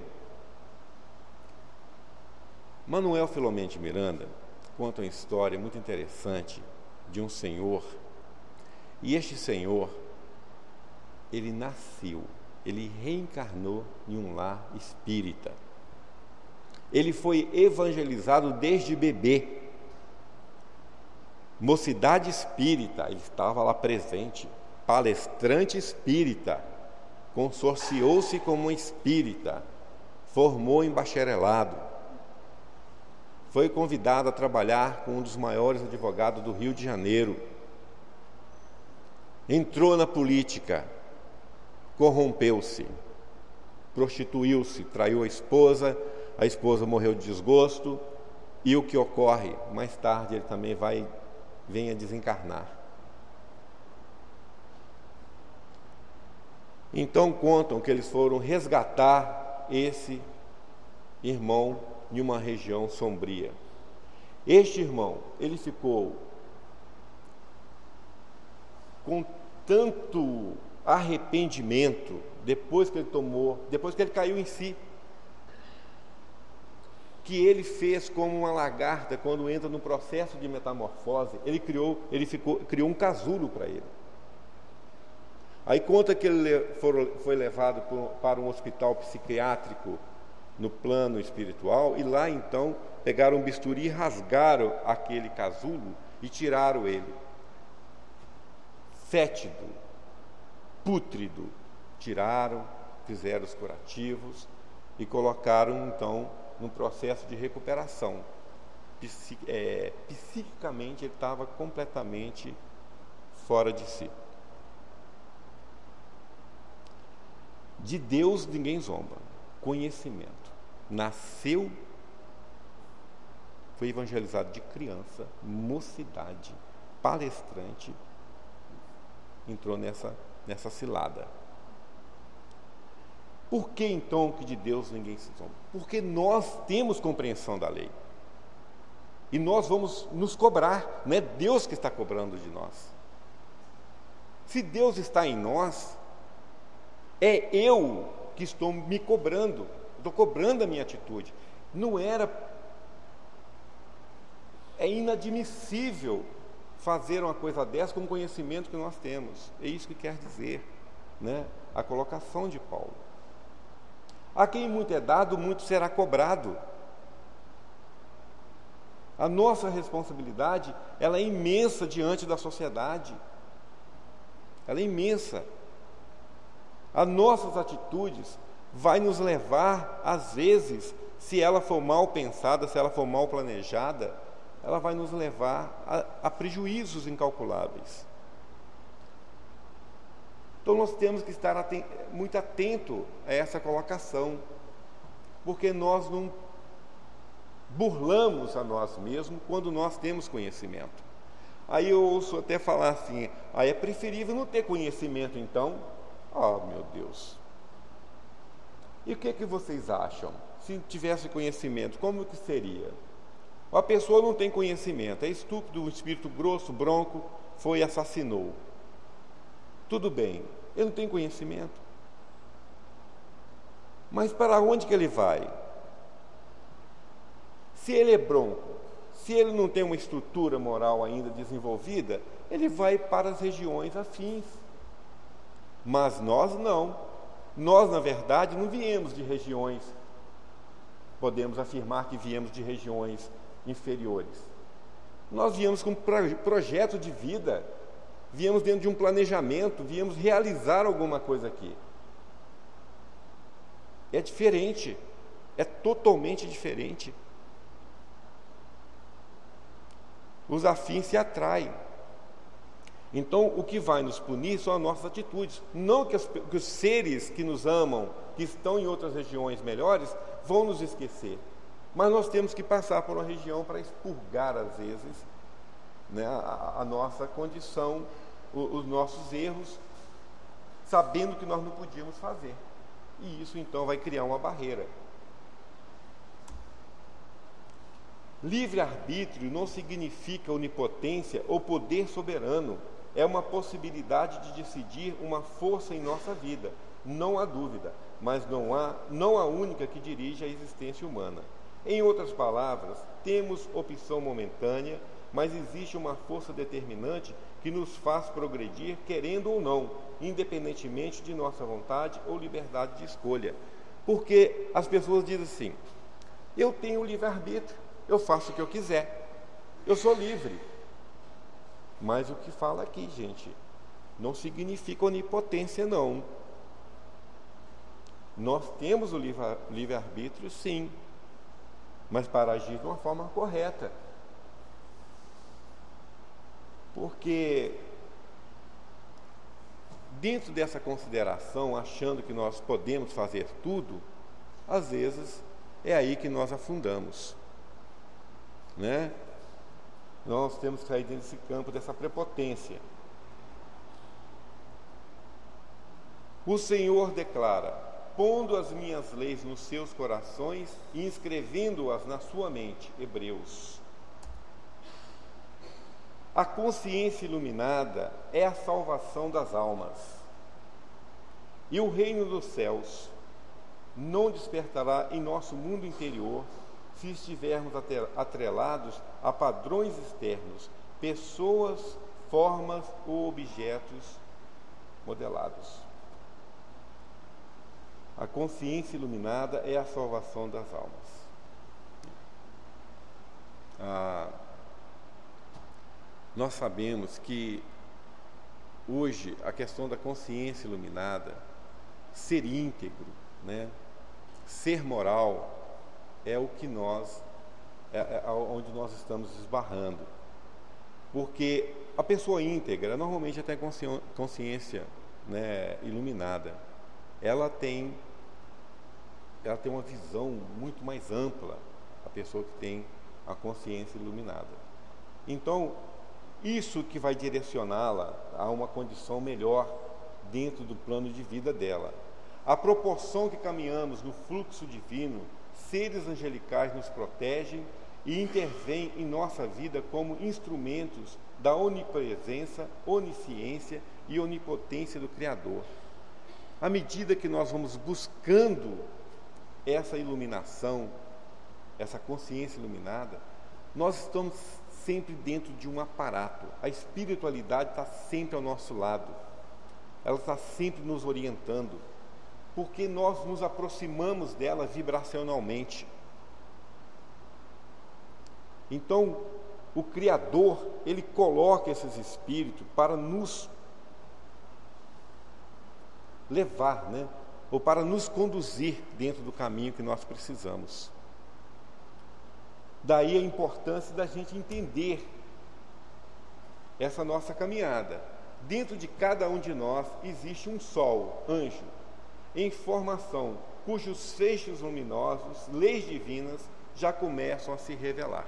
Manuel Filomeno de Miranda conta uma história muito interessante de um senhor, e este senhor, ele nasceu, ele reencarnou em um lar espírita. Ele foi evangelizado desde bebê. Mocidade espírita, ele estava lá presente, palestrante espírita, consorciou-se como um espírita, formou em bacharelado, foi convidado a trabalhar com um dos maiores advogados do Rio de Janeiro, entrou na política, corrompeu-se, prostituiu-se, traiu a esposa, a esposa morreu de desgosto, e o que ocorre? Mais tarde ele também vai, vem a desencarnar. Então contam que eles foram resgatar esse irmão em uma região sombria. Este irmão, ele ficou com tanto arrependimento depois que ele tomou, depois que ele caiu em si, que ele fez como uma lagarta quando entra no processo de metamorfose. Ele criou, ele ficou, criou um casulo para ele. Aí conta que ele foi levado para um hospital psiquiátrico no plano espiritual, e lá então pegaram um bisturi e rasgaram aquele casulo e tiraram ele. Fétido, pútrido, tiraram, fizeram os curativos e colocaram então num processo de recuperação. Psi, é, psiquicamente ele estava completamente fora de si. De Deus ninguém zomba. Conhecimento. Nasceu, foi evangelizado de criança, mocidade, palestrante, entrou nessa, nessa cilada. Por que então que de Deus ninguém se zomba? Porque nós temos compreensão da lei. E nós vamos nos cobrar, não é Deus que está cobrando de nós. Se Deus está em nós, é eu que estou me cobrando, estou cobrando a minha atitude. Não era, é inadmissível fazer uma coisa dessa com o conhecimento que nós temos. É isso que quer dizer, né, a colocação de Paulo. A quem muito é dado, muito será cobrado. A nossa responsabilidade, ela é imensa diante da sociedade. Ela é imensa. As nossas atitudes vai nos levar, às vezes, se ela for mal pensada, se ela for mal planejada, ela vai nos levar a, a prejuízos incalculáveis. Então nós temos que estar aten- muito atento a essa colocação, porque nós não burlamos a nós mesmos quando nós temos conhecimento. Aí eu ouço até falar assim, aí é preferível não ter conhecimento então. Oh, meu Deus! E o que é que vocês acham? Se tivesse conhecimento, como que seria? A pessoa não tem conhecimento, é estúpido, um espírito grosso, bronco, foi e assassinou. Tudo bem, ele não tem conhecimento. Mas para onde que ele vai? Se ele é bronco, se ele não tem uma estrutura moral ainda desenvolvida, ele vai para as regiões afins. Mas nós não. Nós, na verdade, não viemos de regiões, podemos afirmar que viemos de regiões inferiores. Nós viemos com um projeto de vida, viemos dentro de um planejamento, viemos realizar alguma coisa aqui. É diferente, é totalmente diferente. Os afins se atraem. Então, o que vai nos punir são as nossas atitudes. Não que, as, que os seres que nos amam, que estão em outras regiões melhores, vão nos esquecer. Mas nós temos que passar por uma região para expurgar, às vezes, né, a, a nossa condição, o, os nossos erros, sabendo que nós não podíamos fazer. E isso, então, vai criar uma barreira. Livre-arbítrio não significa onipotência ou poder soberano. É uma possibilidade de decidir uma força em nossa vida, não há dúvida, mas não há, não a única que dirige a existência humana. Em outras palavras, temos opção momentânea, mas existe uma força determinante que nos faz progredir, querendo ou não, independentemente de nossa vontade ou liberdade de escolha. Porque as pessoas dizem assim, eu tenho livre-arbítrio, eu faço o que eu quiser, eu sou livre. Mas o que fala aqui, gente, não significa onipotência, não. Nós temos o livre-arbítrio, sim, mas para agir de uma forma correta. Porque dentro dessa consideração, achando que nós podemos fazer tudo, às vezes é aí que nós afundamos, né? Nós temos que sair desse campo dessa prepotência. O Senhor declara, pondo as minhas leis nos seus corações e inscrevendo-as na sua mente. Hebreus. A consciência iluminada é a salvação das almas. E o reino dos céus não despertará em nosso mundo interior se estivermos atrelados a padrões externos, pessoas, formas ou objetos modelados. A consciência iluminada é a salvação das almas. Ah, nós sabemos que hoje a questão da consciência iluminada, ser íntegro, né, ser moral, é o que nós, é, é onde nós estamos esbarrando. Porque a pessoa íntegra, normalmente até consciência, né, iluminada, ela tem, ela tem uma visão muito mais ampla, a pessoa que tem a consciência iluminada. Então, isso que vai direcioná-la a uma condição melhor dentro do plano de vida dela. A proporção que caminhamos no fluxo divino, seres angelicais nos protegem e intervêm em nossa vida como instrumentos da onipresença, onisciência e onipotência do Criador. À medida que nós vamos buscando essa iluminação, essa consciência iluminada, nós estamos sempre dentro de um aparato. A espiritualidade está sempre ao nosso lado, ela está sempre nos orientando, porque nós nos aproximamos dela vibracionalmente. Então, o Criador, ele coloca esses espíritos para nos levar, né? Ou para nos conduzir dentro do caminho que nós precisamos. Daí a importância da gente entender essa nossa caminhada. Dentro de cada um de nós existe um sol, anjo, em formação, cujos feixes luminosos, leis divinas, já começam a se revelar.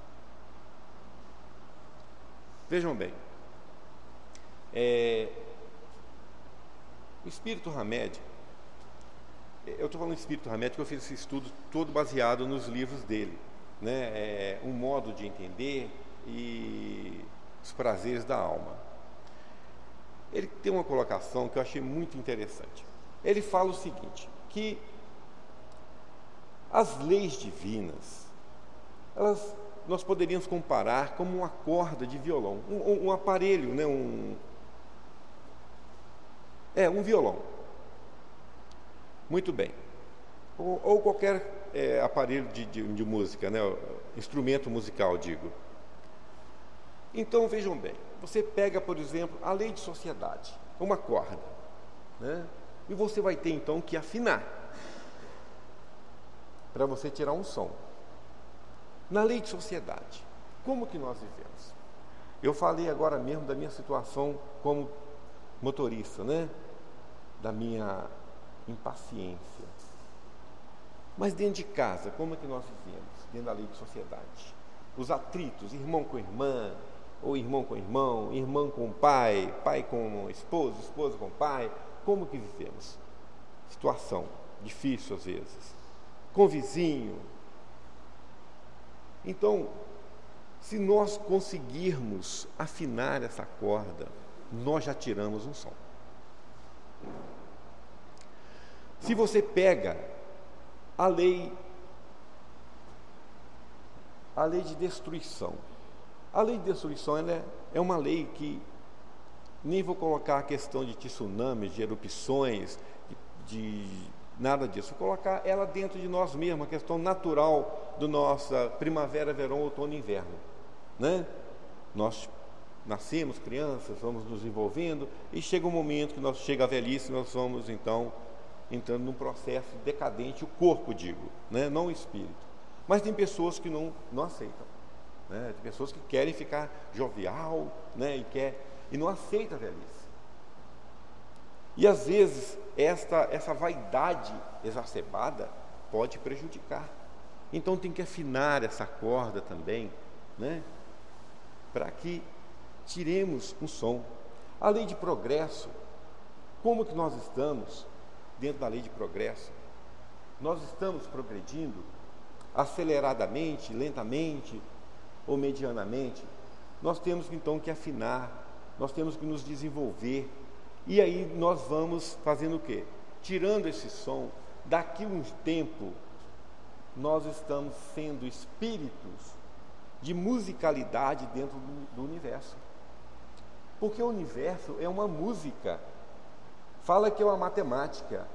Vejam bem, é, o Espírito Hamed, eu estou falando do Espírito Hamed porque eu fiz esse estudo todo baseado nos livros dele, né? É, um modo de entender e os prazeres da alma. Ele tem uma colocação que eu achei muito interessante. Ele fala o seguinte, que as leis divinas, elas, nós poderíamos comparar como uma corda de violão, um, um aparelho, né? um, é, um violão. Muito bem. Ou, ou qualquer é, aparelho de, de, de música, né? Instrumento musical, digo. Então, vejam bem, você pega, por exemplo, a lei de sociedade, uma corda, né? E você vai ter, então, que afinar para você tirar um som. Na lei de sociedade, como que nós vivemos? Eu falei agora mesmo da minha situação como motorista, né? Da minha impaciência. Mas dentro de casa, como é que nós vivemos? Dentro da lei de sociedade. Os atritos, irmão com irmã, ou irmão com irmão, irmão com pai, pai com esposo, esposa com pai. Como que vivemos? Situação difícil às vezes. Com vizinho. Então, se nós conseguirmos afinar essa corda, nós já tiramos um som. Se você pega a lei, a lei de destruição, a lei de destruição ela é, é uma lei que, nem vou colocar a questão de tsunamis, de erupções, de, de nada disso, vou colocar ela dentro de nós mesmos, a questão natural do nossa primavera, verão, outono e inverno, né? Nós nascemos crianças, vamos nos envolvendo e chega um momento que nós chega a velhice, nós vamos então entrando num processo decadente, o corpo, digo, né? Não o espírito. Mas tem pessoas que não, não aceitam, né? Tem pessoas que querem ficar jovial, né? E, quer, e não aceita a velhice. E às vezes esta, essa vaidade exacerbada pode prejudicar. Então tem que afinar essa corda também, né? Para que tiremos um som. A lei de progresso, como que nós estamos dentro da lei de progresso? Nós estamos progredindo aceleradamente, lentamente ou medianamente? Nós temos então que afinar, nós temos que nos desenvolver E aí nós vamos fazendo o quê? Tirando esse som, daqui a um tempo, nós estamos sendo espíritos de musicalidade dentro do, do universo. Porque o universo é uma música. Fala que é uma matemática,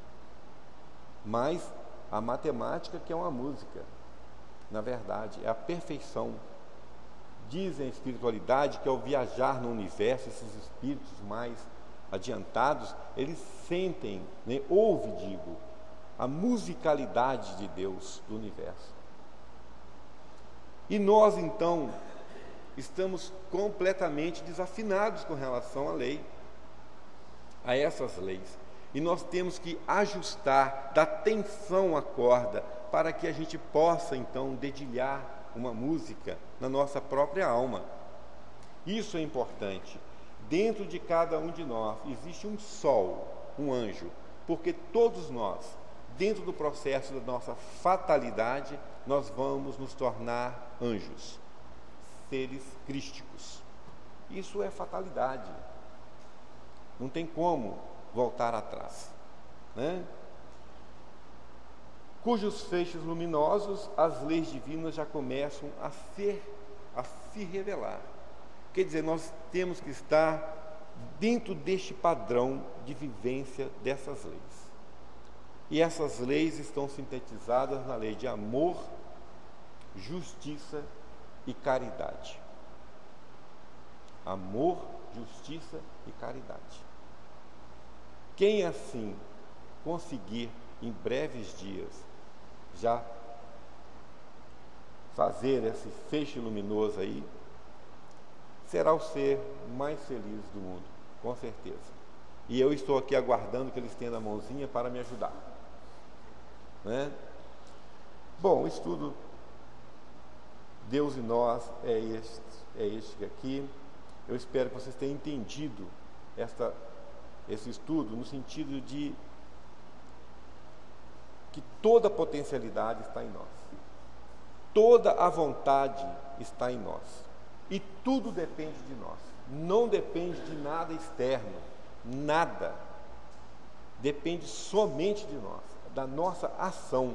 mas a matemática que é uma música, na verdade, é a perfeição. Dizem a espiritualidade que ao viajar no universo, esses espíritos mais adiantados, eles sentem, né, ouvem, digo, a musicalidade de Deus do universo. E nós, então, estamos completamente desafinados com relação à lei, a essas leis. E nós temos que ajustar, dar tensão à corda, para que a gente possa, então, dedilhar uma música na nossa própria alma. Isso é importante. Dentro de cada um de nós existe um sol, um anjo, porque todos nós, dentro do processo da nossa fatalidade, nós vamos nos tornar anjos, seres crísticos. Isso é fatalidade. Não tem como voltar atrás, né? Cujos feixes luminosos as leis divinas já começam a ser, a se revelar. Quer dizer, nós temos que estar dentro deste padrão de vivência dessas leis. E essas leis estão sintetizadas na lei de amor, justiça e caridade. Amor, justiça e caridade. Quem assim conseguir em breves dias já fazer esse feixe luminoso aí, será o ser mais feliz do mundo, com certeza. E eu estou aqui aguardando que eles tenham a mãozinha para me ajudar, né? Bom, o estudo Deus e Nós é este, é este aqui. Eu espero que vocês tenham entendido esta, esse estudo no sentido de que toda a potencialidade está em nós, toda a vontade está em nós, e tudo depende de nós, não depende de nada externo, nada, depende somente de nós, da nossa ação,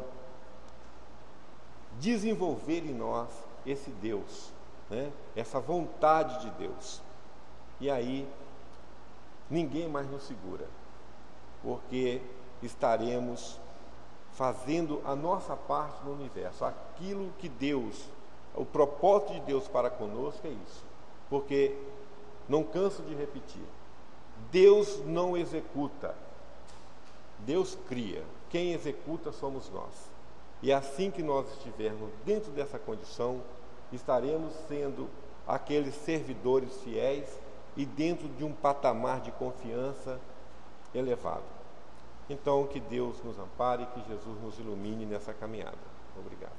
desenvolver em nós esse Deus, né? Essa vontade de Deus, e aí ninguém mais nos segura, porque estaremos fazendo a nossa parte no universo, aquilo que Deus, o propósito de Deus para conosco é isso, porque, não canso de repetir, Deus não executa, Deus cria, quem executa somos nós, e assim que nós estivermos dentro dessa condição, estaremos sendo aqueles servidores fiéis e dentro de um patamar de confiança elevado. Então, que Deus nos ampare e que Jesus nos ilumine nessa caminhada. Obrigado.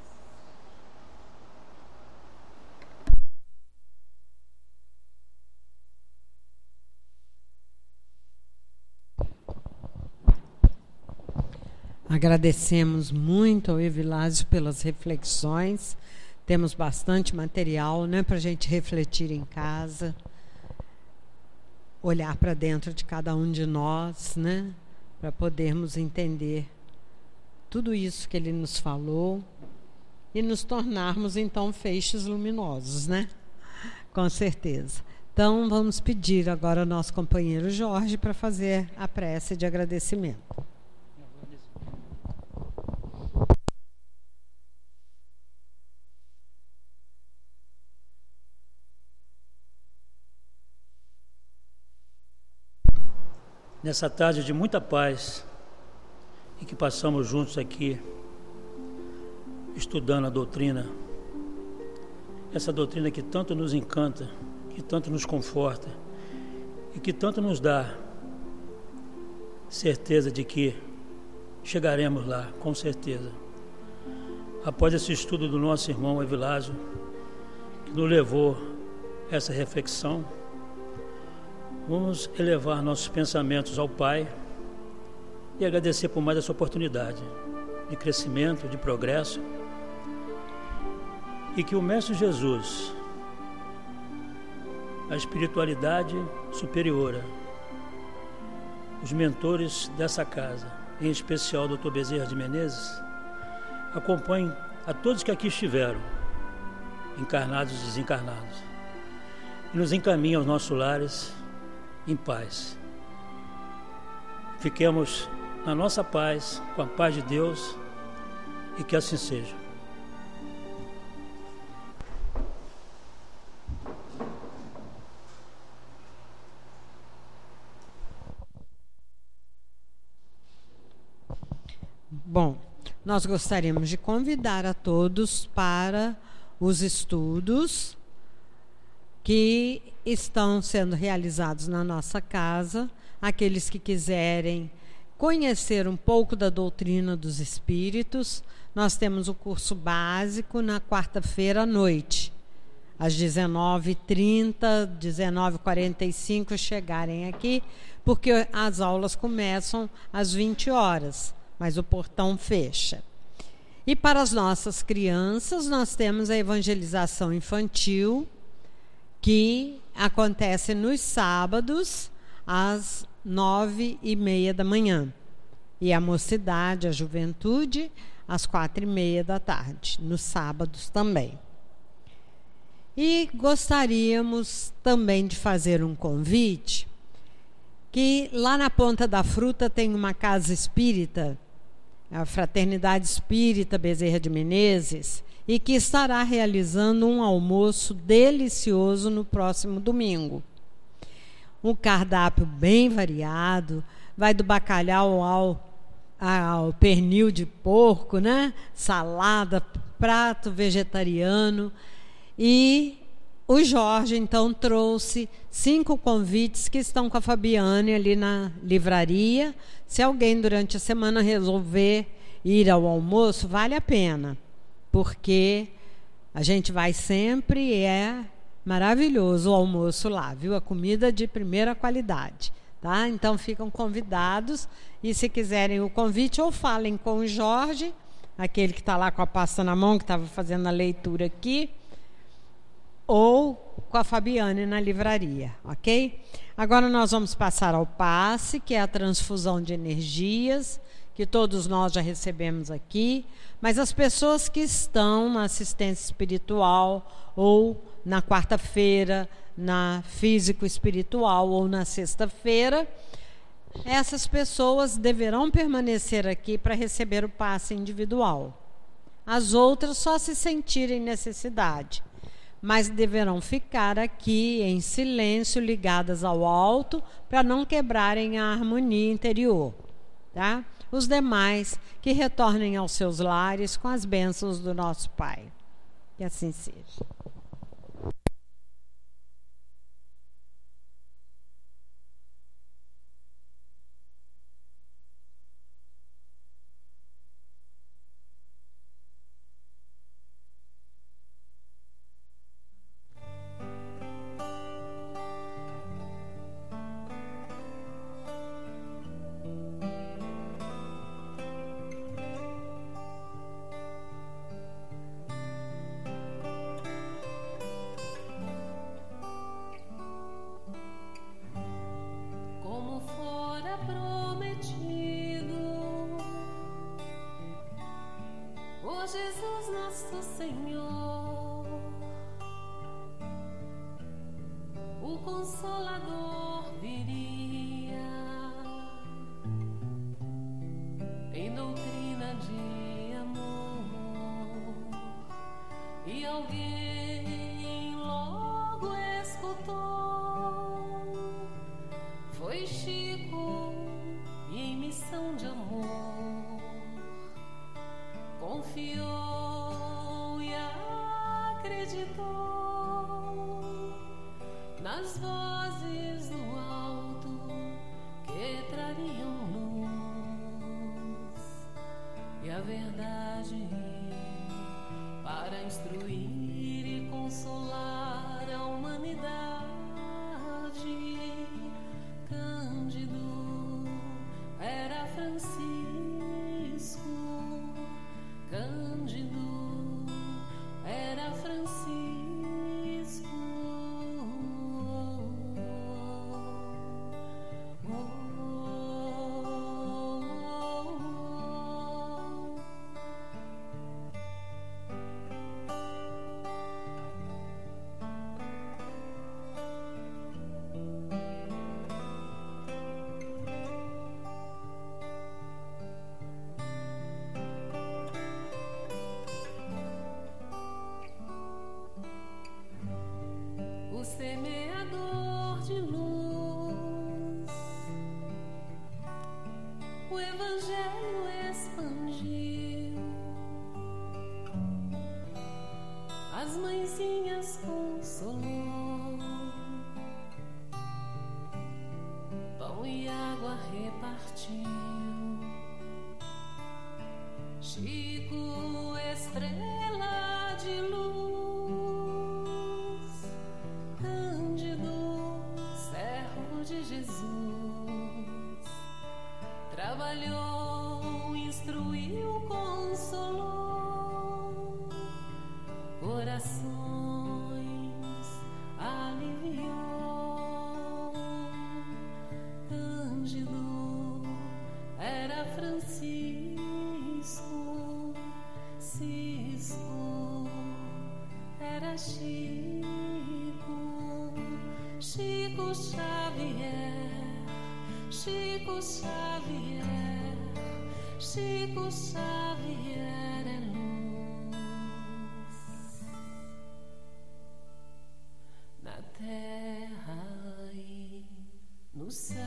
Agradecemos muito ao Evilásio pelas reflexões. Temos bastante material, né, para a gente refletir em casa, olhar para dentro de cada um de nós, né, para podermos entender tudo isso que ele nos falou e nos tornarmos, então, feixes luminosos, né? Com certeza. Então, vamos pedir agora ao nosso companheiro Jorge para fazer a prece de agradecimento. Nessa tarde de muita paz, e que passamos juntos aqui, estudando a doutrina, essa doutrina que tanto nos encanta, que tanto nos conforta, e que tanto nos dá certeza de que chegaremos lá, com certeza. Após esse estudo do nosso irmão Evilásio, que nos levou a essa reflexão, vamos elevar nossos pensamentos ao Pai e agradecer por mais essa oportunidade de crescimento, de progresso, e que o Mestre Jesus, a espiritualidade superiora, os mentores dessa casa, em especial o doutor Bezerra de Menezes, acompanhe a todos que aqui estiveram, encarnados e desencarnados, e nos encaminhe aos nossos lares em paz. Fiquemos na nossa paz, com a paz de Deus, e que assim seja. Bom, nós gostaríamos de convidar a todos para os estudos que estão sendo realizados na nossa casa. Aqueles que quiserem conhecer um pouco da doutrina dos espíritos, nós temos o curso básico na quarta-feira à noite, às dezenove e trinta, dezenove e quarenta e cinco, chegarem aqui, porque as aulas começam às vinte horas, mas o portão fecha. E para as nossas crianças, nós temos a evangelização infantil, que acontece nos sábados, às nove e meia da manhã. E a mocidade, a juventude, às quatro e meia da tarde, nos sábados também. E gostaríamos também de fazer um convite, que lá na Ponta da Fruta tem uma casa espírita, a Fraternidade Espírita Bezerra de Menezes, e que estará realizando um almoço delicioso no próximo domingo. Um cardápio bem variado, vai do bacalhau ao, ao pernil de porco, né? Salada, prato vegetariano. E o Jorge, então, trouxe cinco convites que estão com a Fabiane ali na livraria. Se alguém durante a semana resolver ir ao almoço, vale a pena, porque a gente vai sempre e é maravilhoso o almoço lá, viu? A comida de primeira qualidade, tá? Então ficam convidados, e se quiserem o convite, ou falem com o Jorge, aquele que está lá com a pasta na mão, que estava fazendo a leitura aqui, ou com a Fabiane na livraria, ok? Agora nós vamos passar ao passe, que é a transfusão de energias, que todos nós já recebemos aqui, mas as pessoas que estão na assistência espiritual, ou na quarta-feira, na físico-espiritual, ou na sexta-feira, essas pessoas deverão permanecer aqui para receber o passe individual. As outras só se sentirem necessidade, mas deverão ficar aqui em silêncio, ligadas ao alto, para não quebrarem a harmonia interior, tá? Os demais que retornem aos seus lares com as bênçãos do nosso Pai. Que assim seja. Jesus nosso Senhor, o Consolador viria em doutrina de amor, e alguém logo escutou, foi Chico, e em missão de amor confiou e acreditou nas vozes do alto que trariam luz e a verdade para instruir e consolar a humanidade. Cândido era Francisco, Cândido era Francisco. Oh, oh, oh. o Evangelho expandiu, as mãezinhas consolou, pão e água repartiu. Chico, estrela de luz, Cândido, servo de Jesus, trabalhou, instruiu, consolou, corações aliviou. Cândido era Francisco, Cisco era Chico, Chico Xavier, Chico Xavier, Chico Xavier é luz na terra e no céu.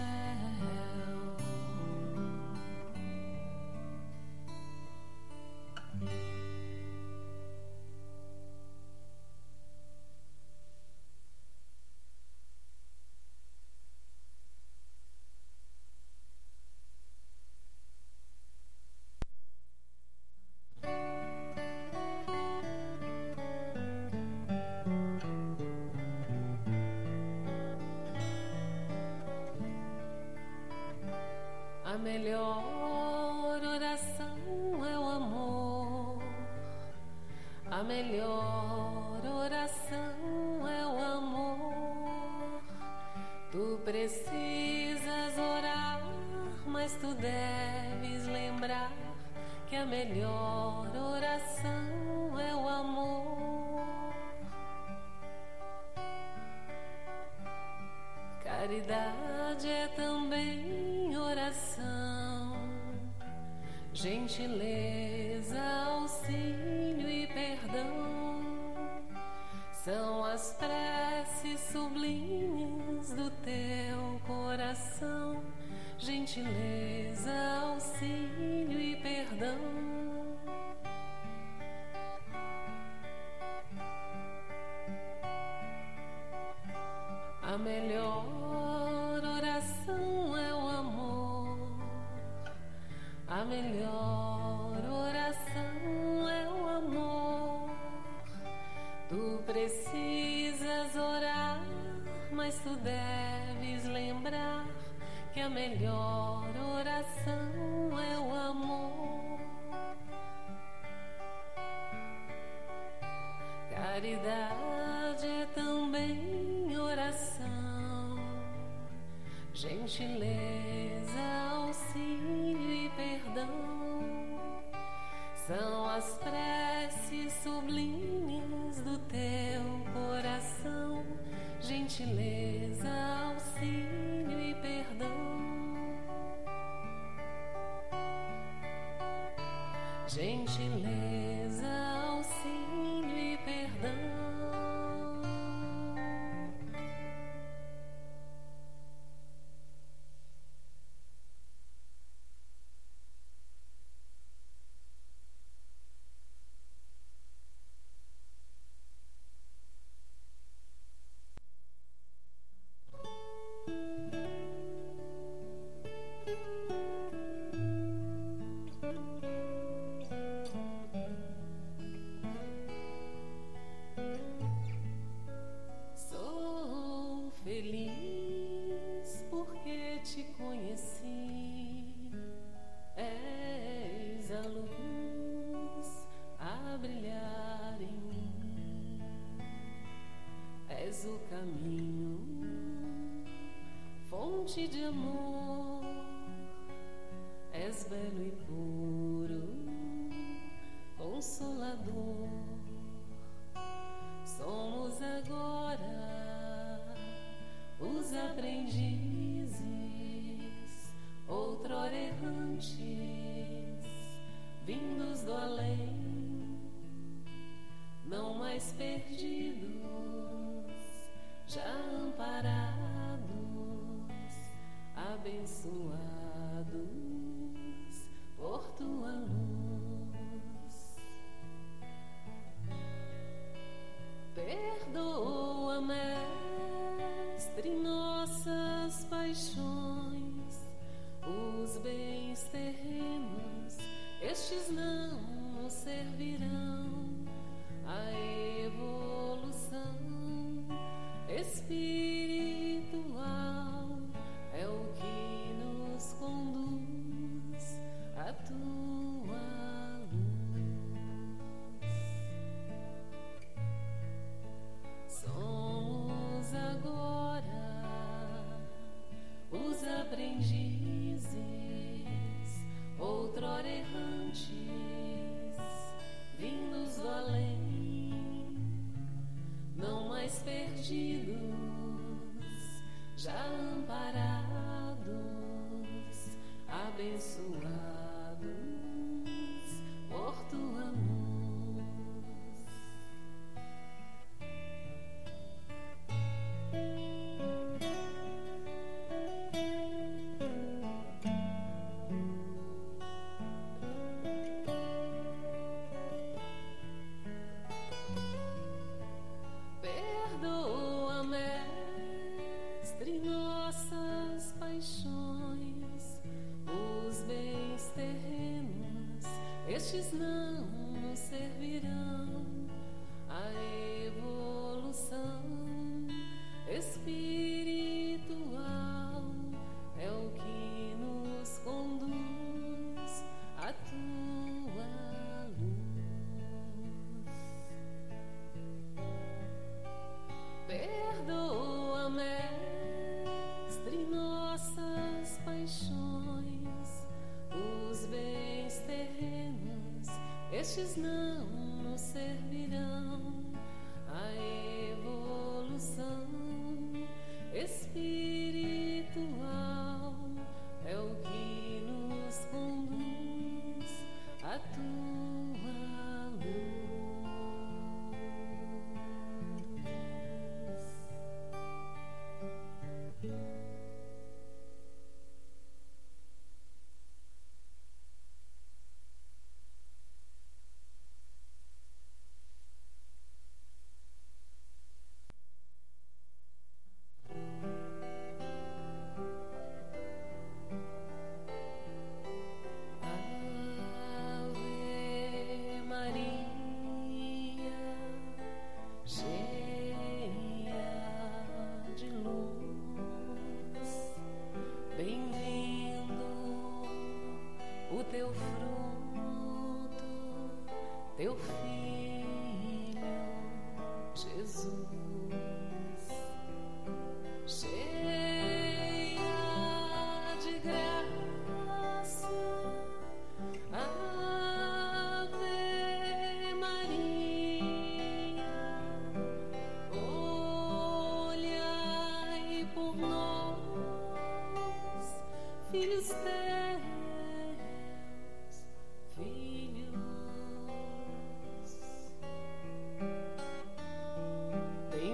A melhor oração é o amor, a melhor oração é o amor. Tu precisas orar, mas tu deves lembrar que a melhor oração é o amor. Caridade é também oração, gentileza, auxílio e perdão. São as preces sublimes do teu coração, gentileza, auxílio e perdão. A melhor oração é o amor, a melhor oração é o amor. Tu precisas orar, mas tu deves lembrar que a melhor oração é o amor. Caridade é também oração, gentileza, auxílio e perdão. São as preces sublimes do teu coração, gentileza, auxílio e perdão. Gentileza, auxílio e perdão. Feliz porque te conheci, és a luz a brilhar em mim, és o caminho, fonte de amor, és belo e puro, consolador. Somos agora os aprendizes, outrora errantes, vindos do além, não mais perdidos, já amparados, abençoados. estes não nos servirão a evolução espiritual, é o que nos conduz à tua luz. Somos agora os aprendizes, outrora errantes, vindos do além, não mais perdidos, já amparados, abençoados por tua luz. Perdoa, Mestre, nossas paixões, os bens terrenos, estes não nos servirão a evolução espiritual, é o que nos conduz à tua luz. Perdoa, Mestre, nossas paixões, os bens terrenos, estes não nos servirão a evolução espiritual, é o que nos conduz à tua luz. Ave Maria, cheia de luz, bem-vindo o teu fruto, teu filho Jesus. Cheia de graça, Ave Maria, olhai por nós, filhos teus, filhos.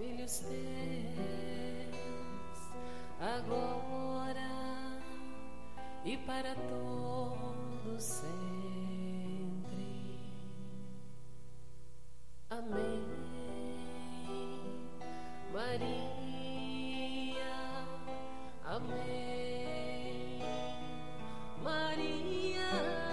filhos teus, agora e para todo sempre. Amém. Maria, amém. Maria.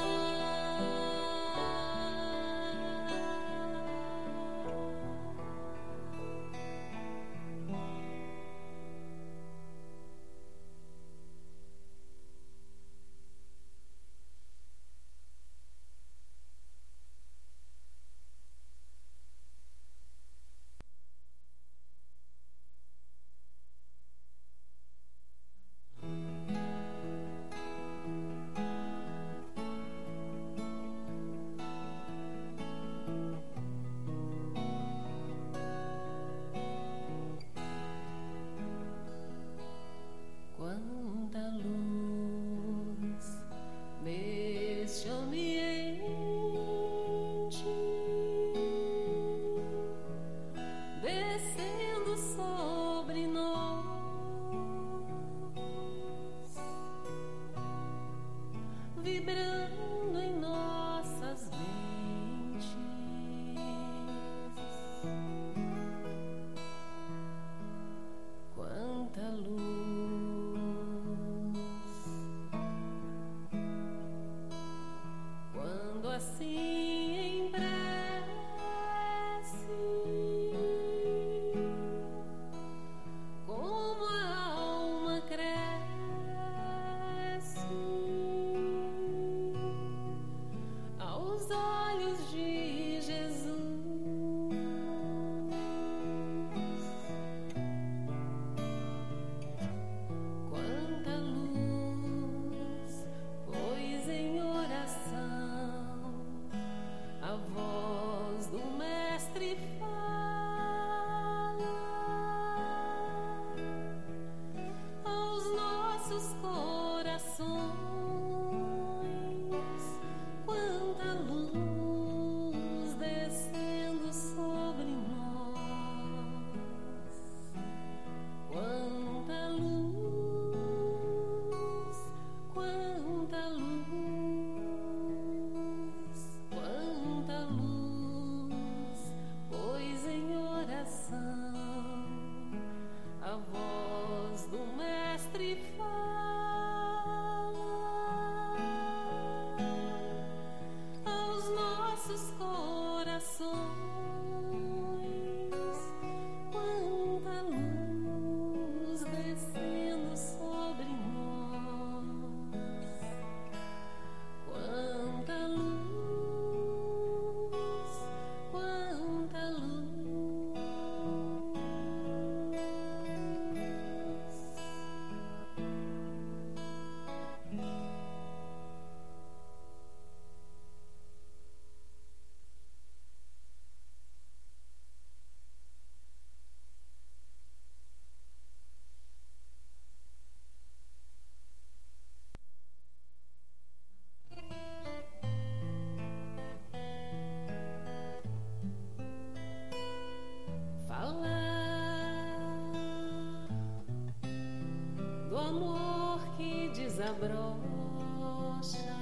Desabrocha,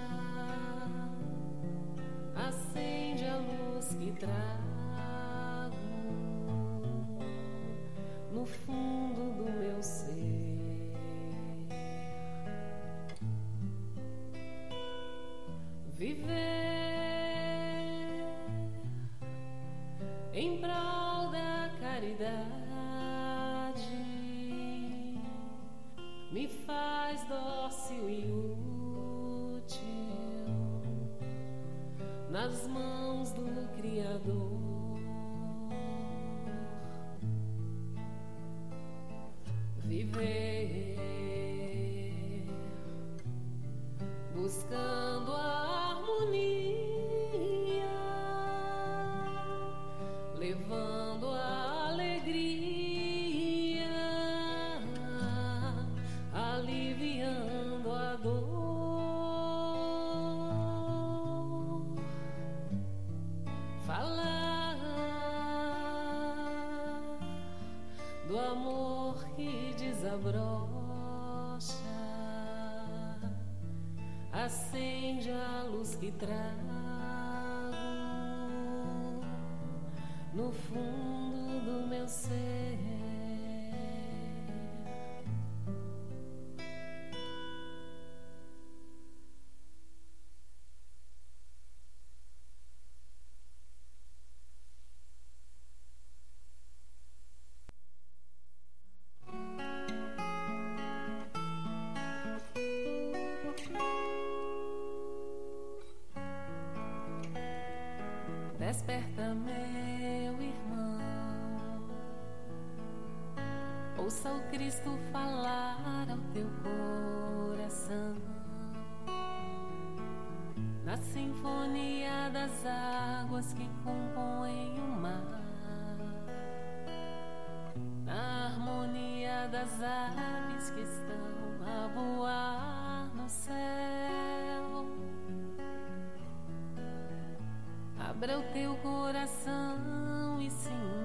acende a luz que trago no fundo do meu ser. Viver em prol da caridade me faz dócil e útil nas mãos do Criador. Viver buscando a harmonia, levando a alegria, aliviando a dor. Falar do amor que desabrocha, acende a luz que trago no fundo do meu ser. Desperta, meu irmão, ouça o Cristo falar ao teu coração, na sinfonia das águas que compõem o mar, na harmonia das aves que estão a voar no céu. Abra o teu coração e sinta